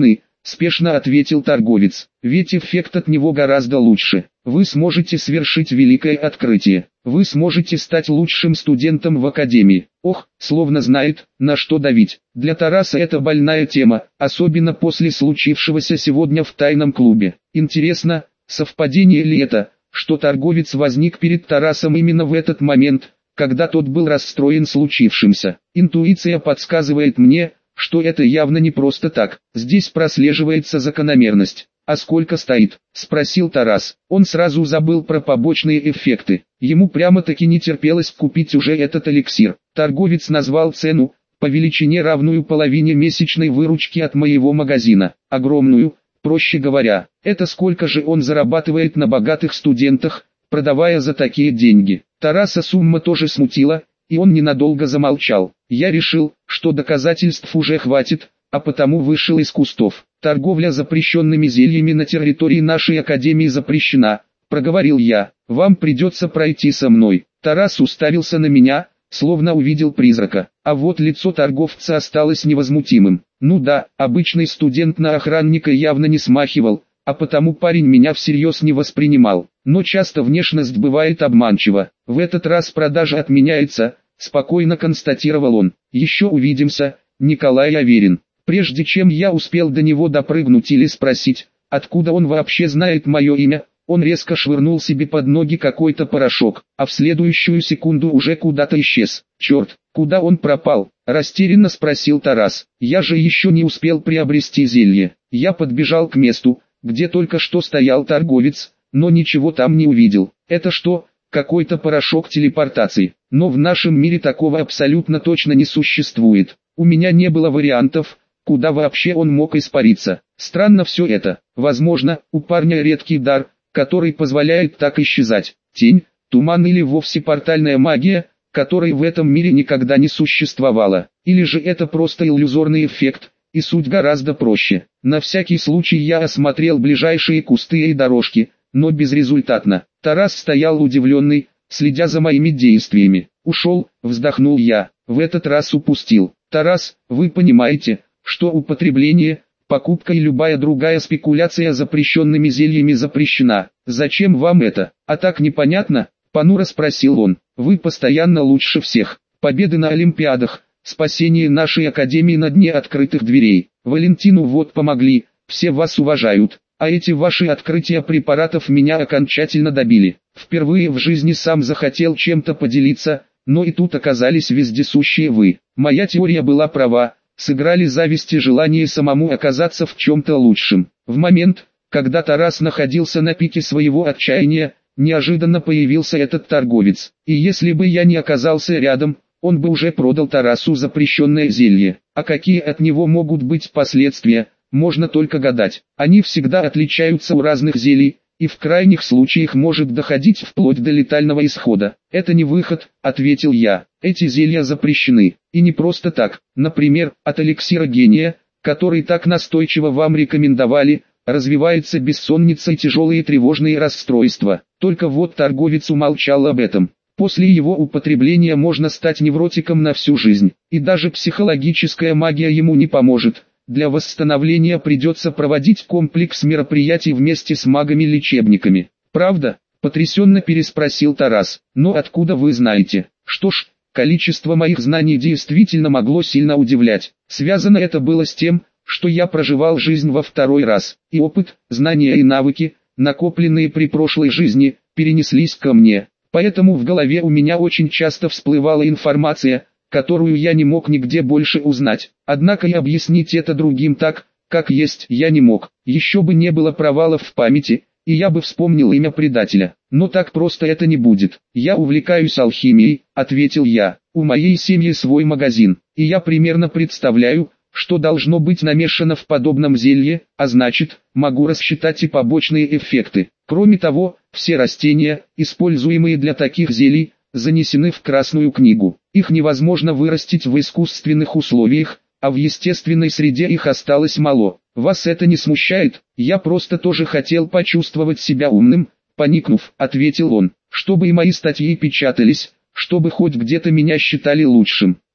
спешно ответил торговец. Ведь эффект от него гораздо лучше. Вы сможете совершить великое открытие. Вы сможете стать лучшим студентом в академии. Ох, словно знает, на что давить. Для Тараса это больная тема, особенно после случившегося сегодня в тайном клубе. Интересно, совпадение ли это, что торговец возник перед Тарасом именно в этот момент, когда тот был расстроен случившимся. Интуиция подсказывает мне, что это явно не просто так. Здесь прослеживается закономерность. «А сколько стоит?» – спросил Тарас. Он сразу забыл про побочные эффекты. Ему прямо-таки не терпелось купить уже этот эликсир. Торговец назвал цену, по величине равную половине месячной выручки от моего магазина. Огромную, проще говоря. Это сколько же он зарабатывает на богатых студентах, продавая за такие деньги. Тараса сумма тоже смутила, и он ненадолго замолчал. Я решил, что доказательств уже хватит, а потому вышел из кустов. «Торговля запрещенными зельями на территории нашей академии запрещена», — проговорил я. «Вам придется пройти со мной». Тарас уставился на меня, словно увидел призрака. А вот лицо торговца осталось невозмутимым. Ну да, обычный студент на охранника явно не смахивал, а потому парень меня всерьез не воспринимал. Но часто внешность бывает обманчива. В этот раз продажа отменяется, спокойно констатировал он. «Еще увидимся, Николай Аверин». Прежде чем я успел до него допрыгнуть или спросить, откуда он вообще знает мое имя, он резко швырнул себе под ноги какой-то порошок, а в следующую секунду уже куда-то исчез. «Черт, куда он пропал?» – растерянно спросил Тарас. «Я же еще не успел приобрести зелье». Я подбежал к месту, где только что стоял торговец, но ничего там не увидел. «Это что, какой-то порошок телепортации?» Но в нашем мире такого абсолютно точно не существует. У меня не было вариантов, куда вообще он мог испариться. Странно все это. Возможно, у парня редкий дар, который позволяет так исчезать. Тень, туман или вовсе портальная магия, которой в этом мире никогда не существовало. Или же это просто иллюзорный эффект, и суть гораздо проще. На всякий случай я осмотрел ближайшие кусты и дорожки, но безрезультатно. Тарас стоял удивленный, следя за моими действиями. «Ушел», вздохнул я, в этот раз упустил. «Тарас, вы понимаете, что употребление, покупка и любая другая спекуляция запрещенными зельями запрещена. Зачем вам это? А так непонятно?» — понуро спросил он. «Вы постоянно лучше всех. Победы на Олимпиадах, спасение нашей академии на дне открытых дверей. Валентину вот помогли, все вас уважают. А эти ваши открытия препаратов меня окончательно добили. Впервые в жизни сам захотел чем-то поделиться, но и тут оказались вездесущие вы. Моя теория была права. Сыграли зависть и желание самому оказаться в чем-то лучшем». В момент, когда Тарас находился на пике своего отчаяния, неожиданно появился этот торговец. И если бы я не оказался рядом, он бы уже продал Тарасу запрещенное зелье. А какие от него могут быть последствия, можно только гадать. Они всегда отличаются у разных зелий, и в крайних случаях может доходить вплоть до летального исхода. «Это не выход», — ответил я. «Эти зелья запрещены. И не просто так. Например, от эликсира гения, который так настойчиво вам рекомендовали, развивается бессонница и тяжелые тревожные расстройства». Только вот торговец умолчал об этом. После его употребления можно стать невротиком на всю жизнь. И даже психологическая магия ему не поможет. Для восстановления придется проводить комплекс мероприятий вместе с магами-лечебниками. «Правда?» – потрясенно переспросил Тарас. «Но откуда вы знаете?» «Что ж, количество моих знаний действительно могло сильно удивлять. Связано это было с тем, что я проживал жизнь во второй раз, и опыт, знания и навыки, накопленные при прошлой жизни, перенеслись ко мне. Поэтому в голове у меня очень часто всплывала информация, которую я не мог нигде больше узнать. Однако и объяснить это другим так, как есть, я не мог. Еще бы не было провалов в памяти, и я бы вспомнил имя предателя. Но так просто это не будет. «Я увлекаюсь алхимией», — ответил я. «У моей семьи свой магазин, и я примерно представляю, что должно быть намешано в подобном зелье, а значит, могу рассчитать и побочные эффекты. Кроме того, все растения, используемые для таких зелий, занесены в Красную книгу. Их невозможно вырастить в искусственных условиях, а в естественной среде их осталось мало. Вас это не смущает?» «Я просто тоже хотел почувствовать себя умным», — поникнув, ответил он, «чтобы и мои статьи печатались, чтобы хоть где-то меня считали лучшим».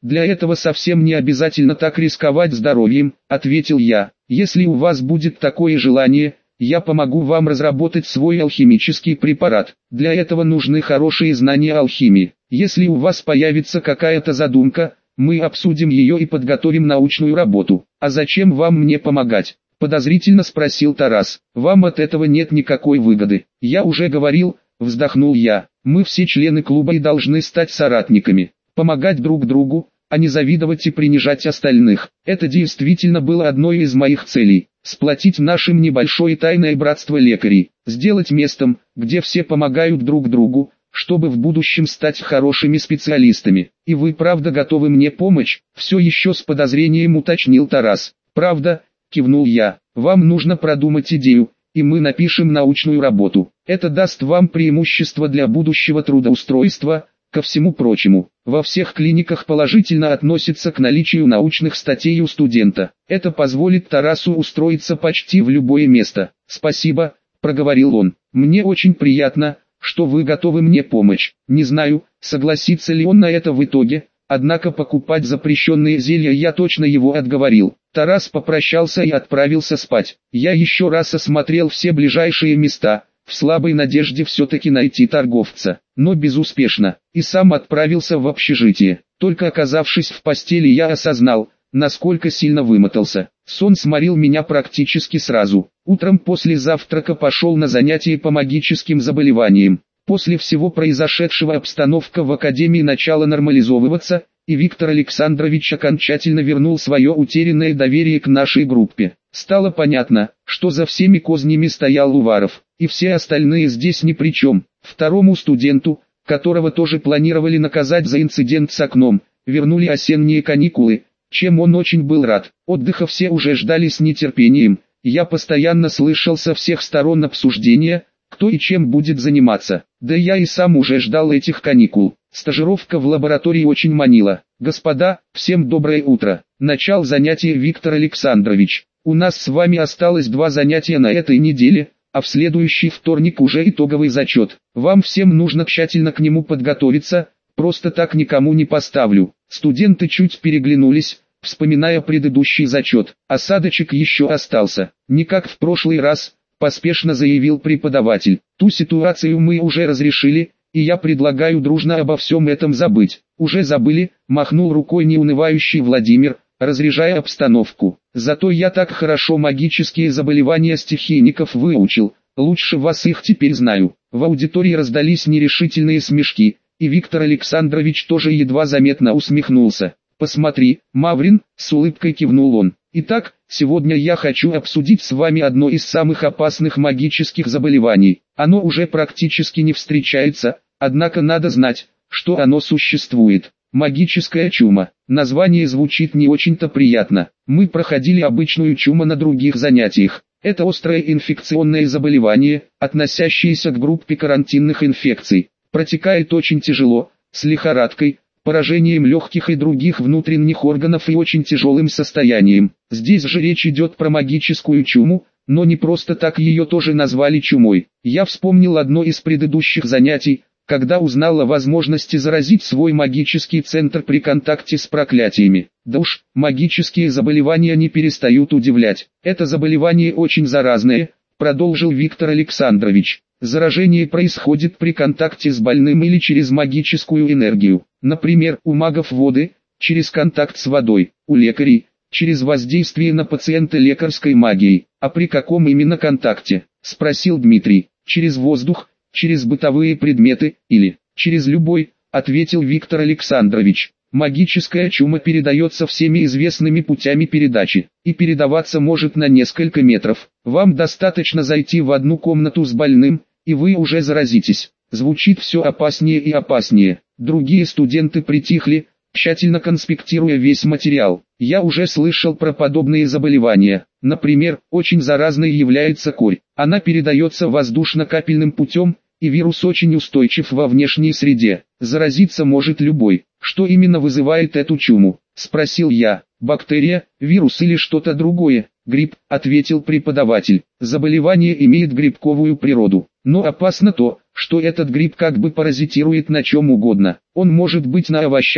Для этого совсем не обязательно так рисковать здоровьем, ответил я. Если у вас будет такое желание, я помогу вам разработать свой алхимический препарат. Для этого нужны хорошие знания алхимии. Если у вас появится какая-то задумка, мы обсудим ее и подготовим научную работу. А зачем вам мне помогать? Подозрительно спросил Тарас. Вам от этого нет никакой выгоды. Я уже говорил, вздохнул я. Мы все члены клуба и должны стать соратниками. Помогать друг другу, а не завидовать и принижать остальных. Это действительно было одной из моих целей. Сплотить нашим небольшое тайное братство лекарей. Сделать местом, где все помогают друг другу, чтобы в будущем стать хорошими специалистами. И вы правда готовы мне помочь? Все еще с подозрением уточнил Тарас. Правда, кивнул я. Вам нужно продумать идею, и мы напишем научную работу. Это даст вам преимущество для будущего трудоустройства. Ко всему прочему, во всех клиниках положительно относятся к наличию научных статей у студента. Это позволит Тарасу устроиться почти в любое место. Спасибо, проговорил он. Мне очень приятно, что вы готовы мне помочь. Не знаю, согласится ли он на это в итоге, однако покупать запрещенные зелья я точно его отговорил. Тарас попрощался и отправился спать. Я еще раз осмотрел все ближайшие места, в слабой надежде все-таки найти торговца, но безуспешно, и сам отправился в общежитие. Только оказавшись в постели, я осознал, насколько сильно вымотался. Сон сморил меня практически сразу. Утром после завтрака пошел на занятия по магическим заболеваниям. После всего произошедшего обстановка в академии начала нормализовываться, и Виктор Александрович окончательно вернул свое утерянное доверие к нашей группе. Стало понятно, что за всеми кознями стоял Уваров, и все остальные здесь ни при чем. Второму студенту, которого тоже планировали наказать за инцидент с окном, вернули осенние каникулы, чем он очень был рад. Отдыха все уже ждали с нетерпением. Я постоянно слышал со всех сторон обсуждения, кто и чем будет заниматься. Да я и сам уже ждал этих каникул. Стажировка в лаборатории очень манила. Господа, всем доброе утро. Начал занятие Виктор Александрович. У нас с вами осталось 2 занятия на этой неделе, а в следующий вторник уже итоговый зачет. Вам всем нужно тщательно к нему подготовиться, просто так никому не поставлю. Студенты чуть переглянулись, вспоминая предыдущий зачет. Осадочек еще остался. Не как в прошлый раз, поспешно заявил преподаватель. Ту ситуацию мы уже разрешили, и я предлагаю дружно обо всем этом забыть. Уже забыли, махнул рукой неунывающий Владимир, разряжая обстановку. Зато я так хорошо магические заболевания стихийников выучил, лучше вас их теперь знаю. В аудитории раздались нерешительные смешки, и Виктор Александрович тоже едва заметно усмехнулся. «Посмотри, Маврин», — с улыбкой кивнул он. «Итак, сегодня я хочу обсудить с вами одно из самых опасных магических заболеваний. Оно уже практически не встречается, однако надо знать, что оно существует. Магическая чума. Название звучит не очень-то приятно. Мы проходили обычную чуму на других занятиях. Это острое инфекционное заболевание, относящееся к группе карантинных инфекций. Протекает очень тяжело, с лихорадкой, поражением легких и других внутренних органов и очень тяжелым состоянием. Здесь же речь идет про магическую чуму, но не просто так ее тоже назвали чумой. Я вспомнил одно из предыдущих занятий, когда узнал о возможности заразить свой магический центр при контакте с проклятиями. Да уж, магические заболевания не перестают удивлять. Это заболевание очень заразное, продолжил Виктор Александрович. Заражение происходит при контакте с больным или через магическую энергию. Например, у магов воды, через контакт с водой, у лекарей, через воздействие на пациента лекарской магией. А при каком именно контакте? Спросил Дмитрий. Через воздух, через бытовые предметы, или через любой, ответил Виктор Александрович. Магическая чума передается всеми известными путями передачи, и передаваться может на несколько метров. Вам достаточно зайти в одну комнату с больным, и вы уже заразитесь. Звучит все опаснее и опаснее. Другие студенты притихли, тщательно конспектируя весь материал. Я уже слышал про подобные заболевания. Например, очень заразной является корь. Она передается воздушно-капельным путем, и вирус очень устойчив во внешней среде. Заразиться может любой. Что именно вызывает эту чуму? Спросил я. Бактерия, вирус или что-то другое? Грипп, ответил преподаватель. Заболевание имеет грибковую природу. Но опасно то, что этот гриб как бы паразитирует на чем угодно. Он может быть на овощах,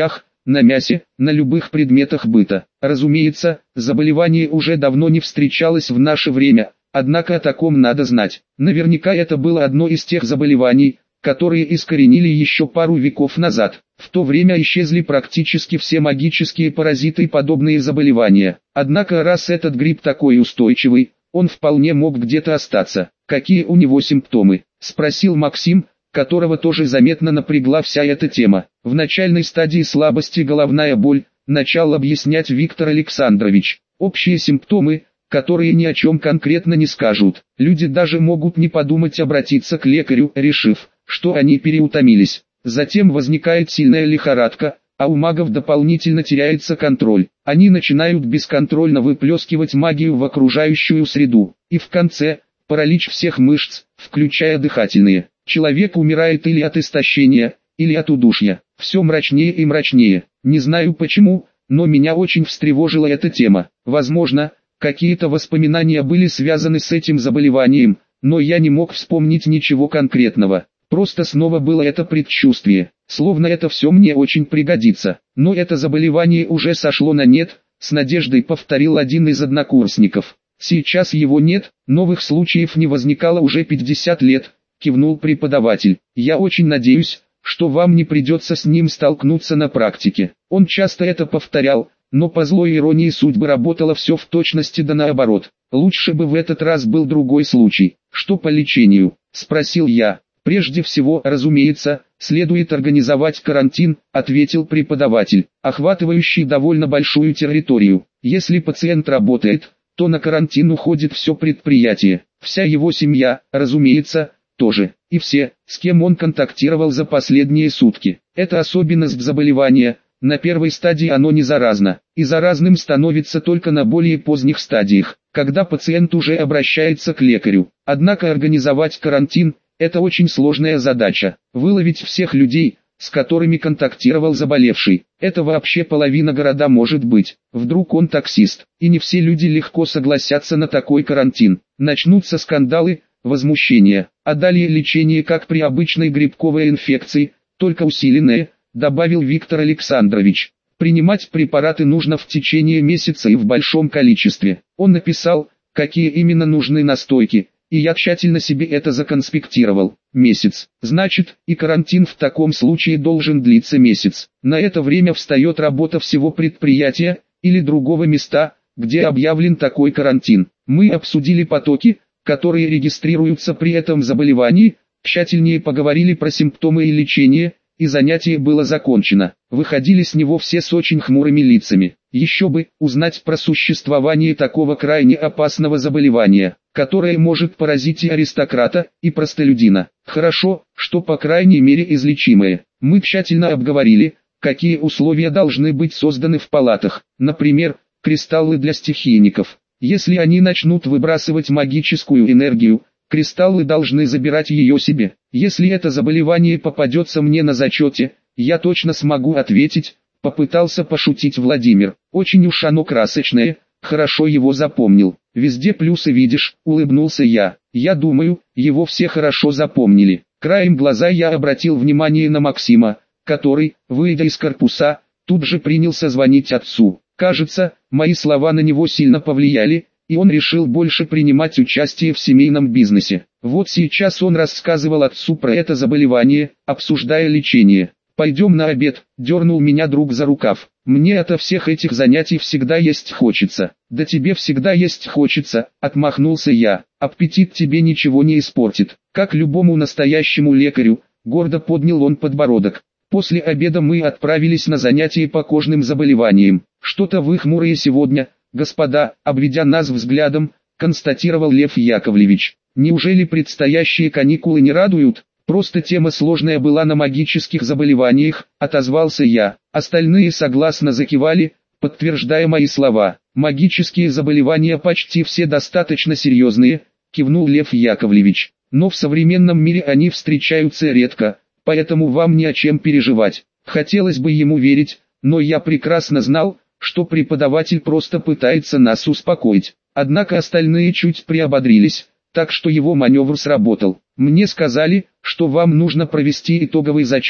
на мясе, на любых предметах быта. Разумеется, заболевание уже давно не встречалось в наше время, однако о таком надо знать. Наверняка это было одно из тех заболеваний, которые искоренили еще пару веков назад. В то время исчезли практически все магические паразиты и подобные заболевания. Однако раз этот гриб такой устойчивый, он вполне мог где-то остаться. «Какие у него симптомы?» – спросил Максим, которого тоже заметно напрягла вся эта тема. В начальной стадии слабости головная боль, начал объяснять Виктор Александрович. Общие симптомы, которые ни о чем конкретно не скажут. Люди даже могут не подумать обратиться к лекарю, решив, что они переутомились. Затем возникает сильная лихорадка, а у магов дополнительно теряется контроль. Они начинают бесконтрольно выплескивать магию в окружающую среду. И в конце – паралич всех мышц, включая дыхательные. Человек умирает или от истощения, или от удушья. Все мрачнее и мрачнее. Не знаю почему, но меня очень встревожила эта тема. Возможно, какие-то воспоминания были связаны с этим заболеванием, но я не мог вспомнить ничего конкретного. Просто снова было это предчувствие, словно это все мне очень пригодится. Но это заболевание уже сошло на нет, с надеждой повторил один из однокурсников. Сейчас его нет, новых случаев не возникало уже 50 лет, кивнул преподаватель. Я очень надеюсь, что вам не придется с ним столкнуться на практике. Он часто это повторял, но по злой иронии судьбы работало все в точности да наоборот. Лучше бы в этот раз был другой случай. Что по лечению? Спросил я. Прежде всего, разумеется, следует организовать карантин, ответил преподаватель, охватывающий довольно большую территорию. Если пациент работает, то на карантин уходит все предприятие, вся его семья, разумеется, тоже, и все, с кем он контактировал за последние сутки. Это особенность заболевания, на первой стадии оно не заразно, и заразным становится только на более поздних стадиях, когда пациент уже обращается к лекарю. Однако организовать карантин – это очень сложная задача. Выловить всех людей, с которыми контактировал заболевший, это вообще половина города может быть. Вдруг он таксист, и не все люди легко согласятся на такой карантин. Начнутся скандалы, возмущения, а далее лечение как при обычной грибковой инфекции, только усиленное, добавил Виктор Александрович. Принимать препараты нужно в течение месяца и в большом количестве. Он написал, какие именно нужны настойки, и я тщательно себе это законспектировал. Месяц. Значит, и карантин в таком случае должен длиться месяц. На это время встает работа всего предприятия, или другого места, где объявлен такой карантин. Мы обсудили потоки, которые регистрируются при этом заболевании, тщательнее поговорили про симптомы и лечение, и занятие было закончено. Выходили с него все с очень хмурыми лицами. Еще бы, узнать про существование такого крайне опасного заболевания, которое может поразить и аристократа, и простолюдина. Хорошо, что по крайней мере излечимое. Мы тщательно обговорили, какие условия должны быть созданы в палатах. Например, кристаллы для стихийников. Если они начнут выбрасывать магическую энергию, кристаллы должны забирать ее себе. Если это заболевание попадется мне на зачете, я точно смогу ответить, попытался пошутить Владимир. Очень уж оно красочное, хорошо его запомнил. Везде плюсы видишь, улыбнулся я. Я думаю, его все хорошо запомнили. Краем глаза я обратил внимание на Максима, который, выйдя из корпуса, тут же принялся звонить отцу. Кажется, мои слова на него сильно повлияли, и он решил больше принимать участие в семейном бизнесе. Вот сейчас он рассказывал отцу про это заболевание, обсуждая лечение. «Пойдем на обед», – дернул меня друг за рукав. «Мне ото всех этих занятий всегда есть хочется». «Да тебе всегда есть хочется», – отмахнулся я. «Аппетит тебе ничего не испортит». Как любому настоящему лекарю, гордо поднял он подбородок. После обеда мы отправились на занятия по кожным заболеваниям. «Что-то вы хмурые сегодня, господа», обведя нас взглядом, констатировал Лев Яковлевич. «Неужели предстоящие каникулы не радуют?» «Просто тема сложная была на магических заболеваниях», отозвался я. Остальные согласно закивали, подтверждая мои слова. «Магические заболевания почти все достаточно серьезные», кивнул Лев Яковлевич. «Но в современном мире они встречаются редко, поэтому вам не о чем переживать». Хотелось бы ему верить, но я прекрасно знал, что преподаватель просто пытается нас успокоить. Однако остальные чуть приободрились, так что его маневр сработал. «Мне сказали, что вам нужно провести итоговый зачет»,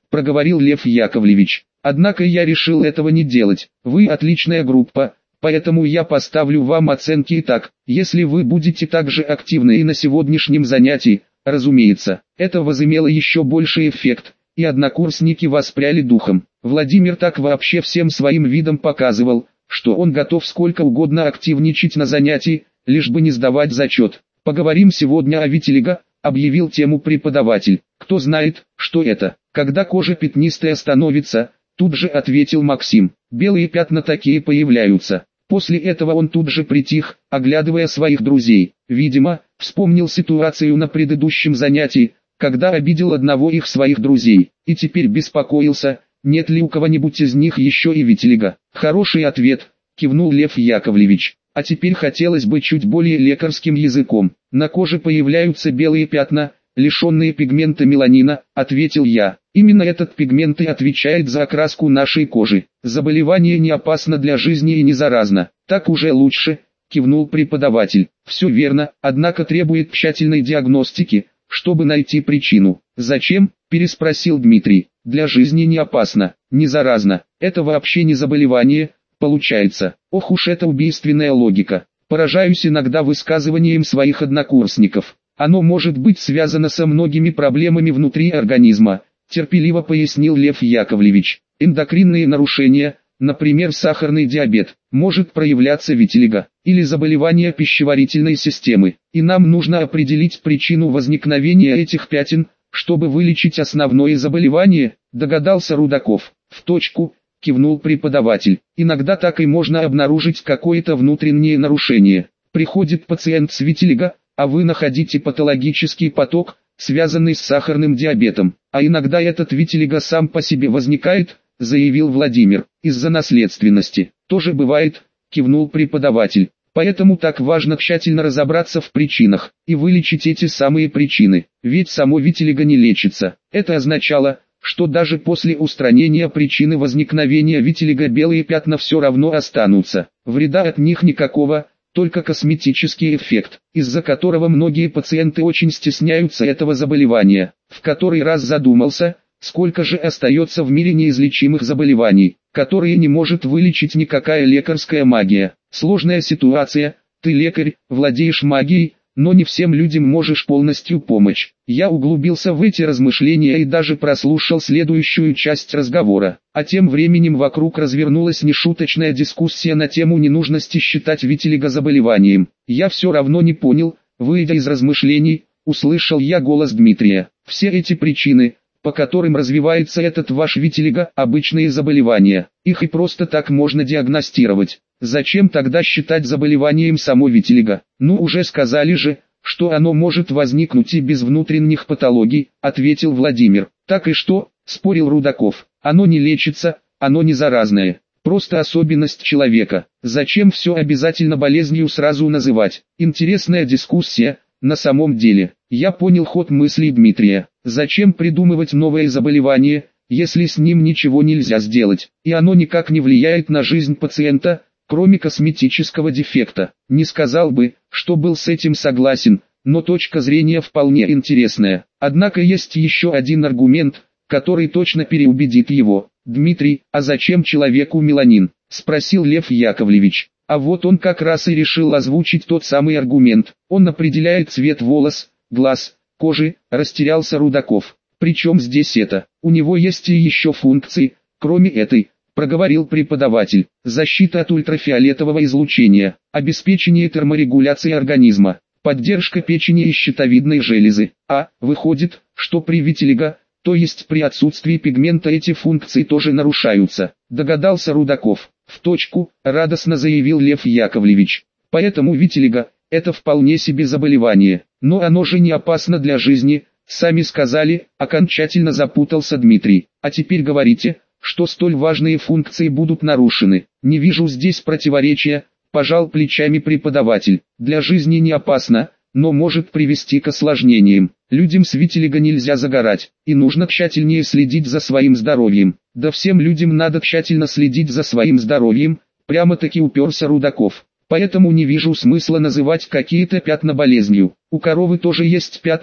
проговорил Лев Яковлевич. Однако я решил этого не делать. Вы отличная группа, поэтому я поставлю вам оценки и так. Если вы будете так же активны и на сегодняшнем занятии, разумеется, это возымело еще больший эффект, и однокурсники воспряли духом. Владимир так вообще всем своим видом показывал, что он готов сколько угодно активничать на занятии, лишь бы не сдавать зачет. «Поговорим сегодня о витилиго», — объявил тему преподаватель. «Кто знает, что это, когда кожа пятнистая становится», — тут же ответил Максим. «Белые пятна такие появляются». После этого он тут же притих, оглядывая своих друзей. Видимо, вспомнил ситуацию на предыдущем занятии, когда обидел одного их своих друзей, и теперь беспокоился, нет ли у кого-нибудь из них еще и витилиго. «Хороший ответ», — кивнул Лев Яковлевич. «А теперь хотелось бы чуть более лекарским языком. На коже появляются белые пятна, лишенные пигмента меланина», — ответил я. «Именно этот пигмент и отвечает за окраску нашей кожи. Заболевание не опасно для жизни и не заразно». «Так уже лучше», — кивнул преподаватель. «Все верно, однако требует тщательной диагностики, чтобы найти причину». «Зачем?» — переспросил Дмитрий. «Для жизни не опасно, не заразно. Это вообще не заболевание, получается». Ох уж эта убийственная логика. Поражаюсь иногда высказыванием своих однокурсников. Оно может быть связано со многими проблемами внутри организма, терпеливо пояснил Лев Яковлевич. Эндокринные нарушения, например сахарный диабет, может проявляться витилиго, или заболевание пищеварительной системы. И нам нужно определить причину возникновения этих пятен, чтобы вылечить основное заболевание, догадался Рудаков. В точку, кивнул преподаватель. Иногда так и можно обнаружить какое-то внутреннее нарушение. Приходит пациент с витилиго, а вы находите патологический поток, связанный с сахарным диабетом. А иногда этот витилиго сам по себе возникает, заявил Владимир, из-за наследственности. Тоже бывает, кивнул преподаватель. Поэтому так важно тщательно разобраться в причинах и вылечить эти самые причины. Ведь само витилиго не лечится. Это означало, что даже после устранения причины возникновения витилиго белые пятна все равно останутся. Вреда от них никакого, только косметический эффект, из-за которого многие пациенты очень стесняются этого заболевания. В который раз задумался, сколько же остается в мире неизлечимых заболеваний, которые не может вылечить никакая лекарская магия. Сложная ситуация, ты лекарь, владеешь магией, но не всем людям можешь полностью помочь. Я углубился в эти размышления и даже прослушал следующую часть разговора. А тем временем вокруг развернулась нешуточная дискуссия на тему ненужности считать витилиго заболеванием. Я все равно не понял, выйдя из размышлений, услышал я голос Дмитрия. Все эти причины, по которым развивается этот ваш витилиго, обычные заболевания. Их и просто так можно диагностировать. Зачем тогда считать заболеванием само витилиго? Ну уже сказали же, что оно может возникнуть и без внутренних патологий, ответил Владимир. Так и что, спорил Рудаков. Оно не лечится, оно не заразное. Просто особенность человека. Зачем все обязательно болезнью сразу называть? Интересная дискуссия, на самом деле. Я понял ход мыслей Дмитрия. Зачем придумывать новое заболевание, если с ним ничего нельзя сделать, и оно никак не влияет на жизнь пациента, кроме косметического дефекта? Не сказал бы, что был с этим согласен, но точка зрения вполне интересная. Однако есть еще один аргумент, который точно переубедит его. «Дмитрий, а зачем человеку меланин?» – спросил Лев Яковлевич. А вот он как раз и решил озвучить тот самый аргумент. Он определяет цвет волос, глаз, кожи, растерялся Рудаков. Причем здесь это? У него есть и еще функции, кроме этой, проговорил преподаватель. Защита от ультрафиолетового излучения, обеспечение терморегуляции организма, поддержка печени и щитовидной железы. А, выходит, что при витилиго, то есть при отсутствии пигмента эти функции тоже нарушаются, догадался Рудаков. В точку, радостно заявил Лев Яковлевич. Поэтому витилиго – это вполне себе заболевание, но оно же не опасно для жизни, сами сказали, окончательно запутался Дмитрий. А теперь говорите, что столь важные функции будут нарушены. Не вижу здесь противоречия, пожал плечами преподаватель. Для жизни не опасно, но может привести к осложнениям. Людям с витилиго нельзя загорать, и нужно тщательнее следить за своим здоровьем. Да всем людям надо тщательно следить за своим здоровьем, прямо-таки уперся Рудаков. Поэтому не вижу смысла называть какие-то пятна болезнью. У коровы тоже есть пятна,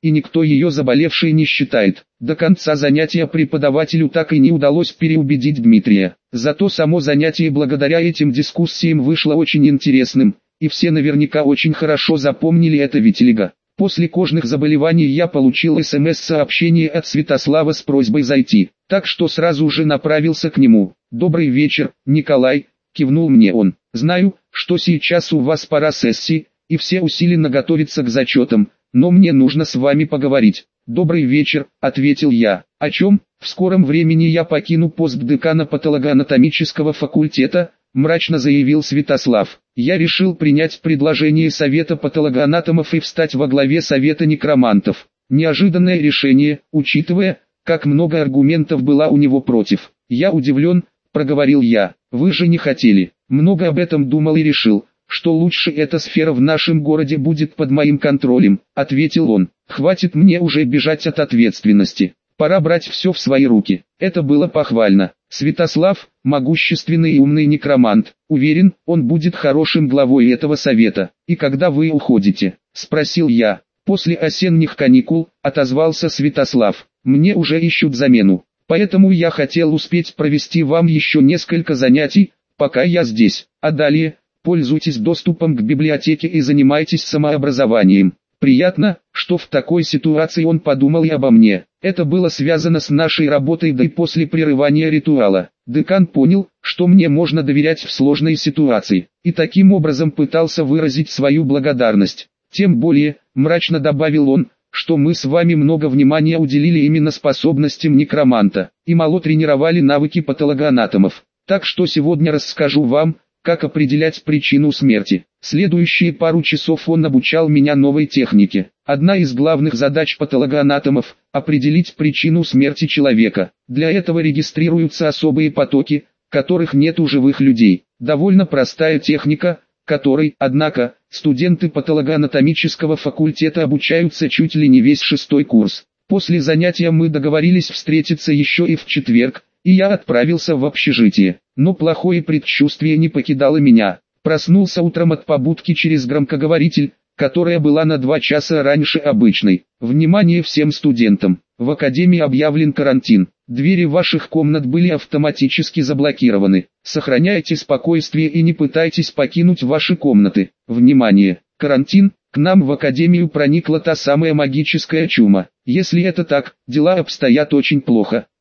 и никто ее заболевшей не считает. До конца занятия преподавателю так и не удалось переубедить Дмитрия. Зато само занятие благодаря этим дискуссиям вышло очень интересным, и все наверняка очень хорошо запомнили это витилиго. После кожных заболеваний я получил СМС-сообщение от Святослава с просьбой зайти, так что сразу же направился к нему. «Добрый вечер, Николай», — кивнул мне он. «Знаю, что сейчас у вас пора сессии, и все усиленно готовятся к зачетам, но мне нужно с вами поговорить». «Добрый вечер», — ответил я. «О чем?» «В скором времени я покину пост декана патологоанатомического факультета», — мрачно заявил Святослав. «Я решил принять предложение Совета патологоанатомов и встать во главе Совета некромантов. Неожиданное решение, учитывая, как много аргументов было у него против. Я удивлен», — проговорил я. «Вы же не хотели». «Много об этом думал и решил, что лучше эта сфера в нашем городе будет под моим контролем», — ответил он. «Хватит мне уже бежать от ответственности. Пора брать все в свои руки». Это было похвально. Святослав, могущественный и умный некромант, уверен, он будет хорошим главой этого совета. «И когда вы уходите?» — спросил я. «После осенних каникул», — отозвался Святослав. «Мне уже ищут замену. Поэтому я хотел успеть провести вам еще несколько занятий, пока я здесь. А далее, пользуйтесь доступом к библиотеке и занимайтесь самообразованием». Приятно, что в такой ситуации он подумал и обо мне. Это было связано с нашей работой, да и после прерывания ритуала. Декан понял, что мне можно доверять в сложной ситуации, и таким образом пытался выразить свою благодарность. «Тем более», — мрачно добавил он, «что мы с вами много внимания уделили именно способностям некроманта, и мало тренировали навыки патологоанатомов. Так что сегодня расскажу вам, как определять причину смерти». Следующие пару часов он обучал меня новой технике. Одна из главных задач патологоанатомов – определить причину смерти человека. Для этого регистрируются особые потоки, которых нет у живых людей. Довольно простая техника, которой, однако, студенты патологоанатомического факультета обучаются чуть ли не весь 6-й курс. После занятия мы договорились встретиться еще и в четверг, и я отправился в общежитие. Но плохое предчувствие не покидало меня. Проснулся утром от побудки через громкоговоритель, которая была на 2 часа раньше обычной. «Внимание всем студентам! В академии объявлен карантин. Двери ваших комнат были автоматически заблокированы. Сохраняйте спокойствие и не пытайтесь покинуть ваши комнаты. Внимание! Карантин! К нам в академию проникла та самая магическая чума. Если это так, дела обстоят очень плохо.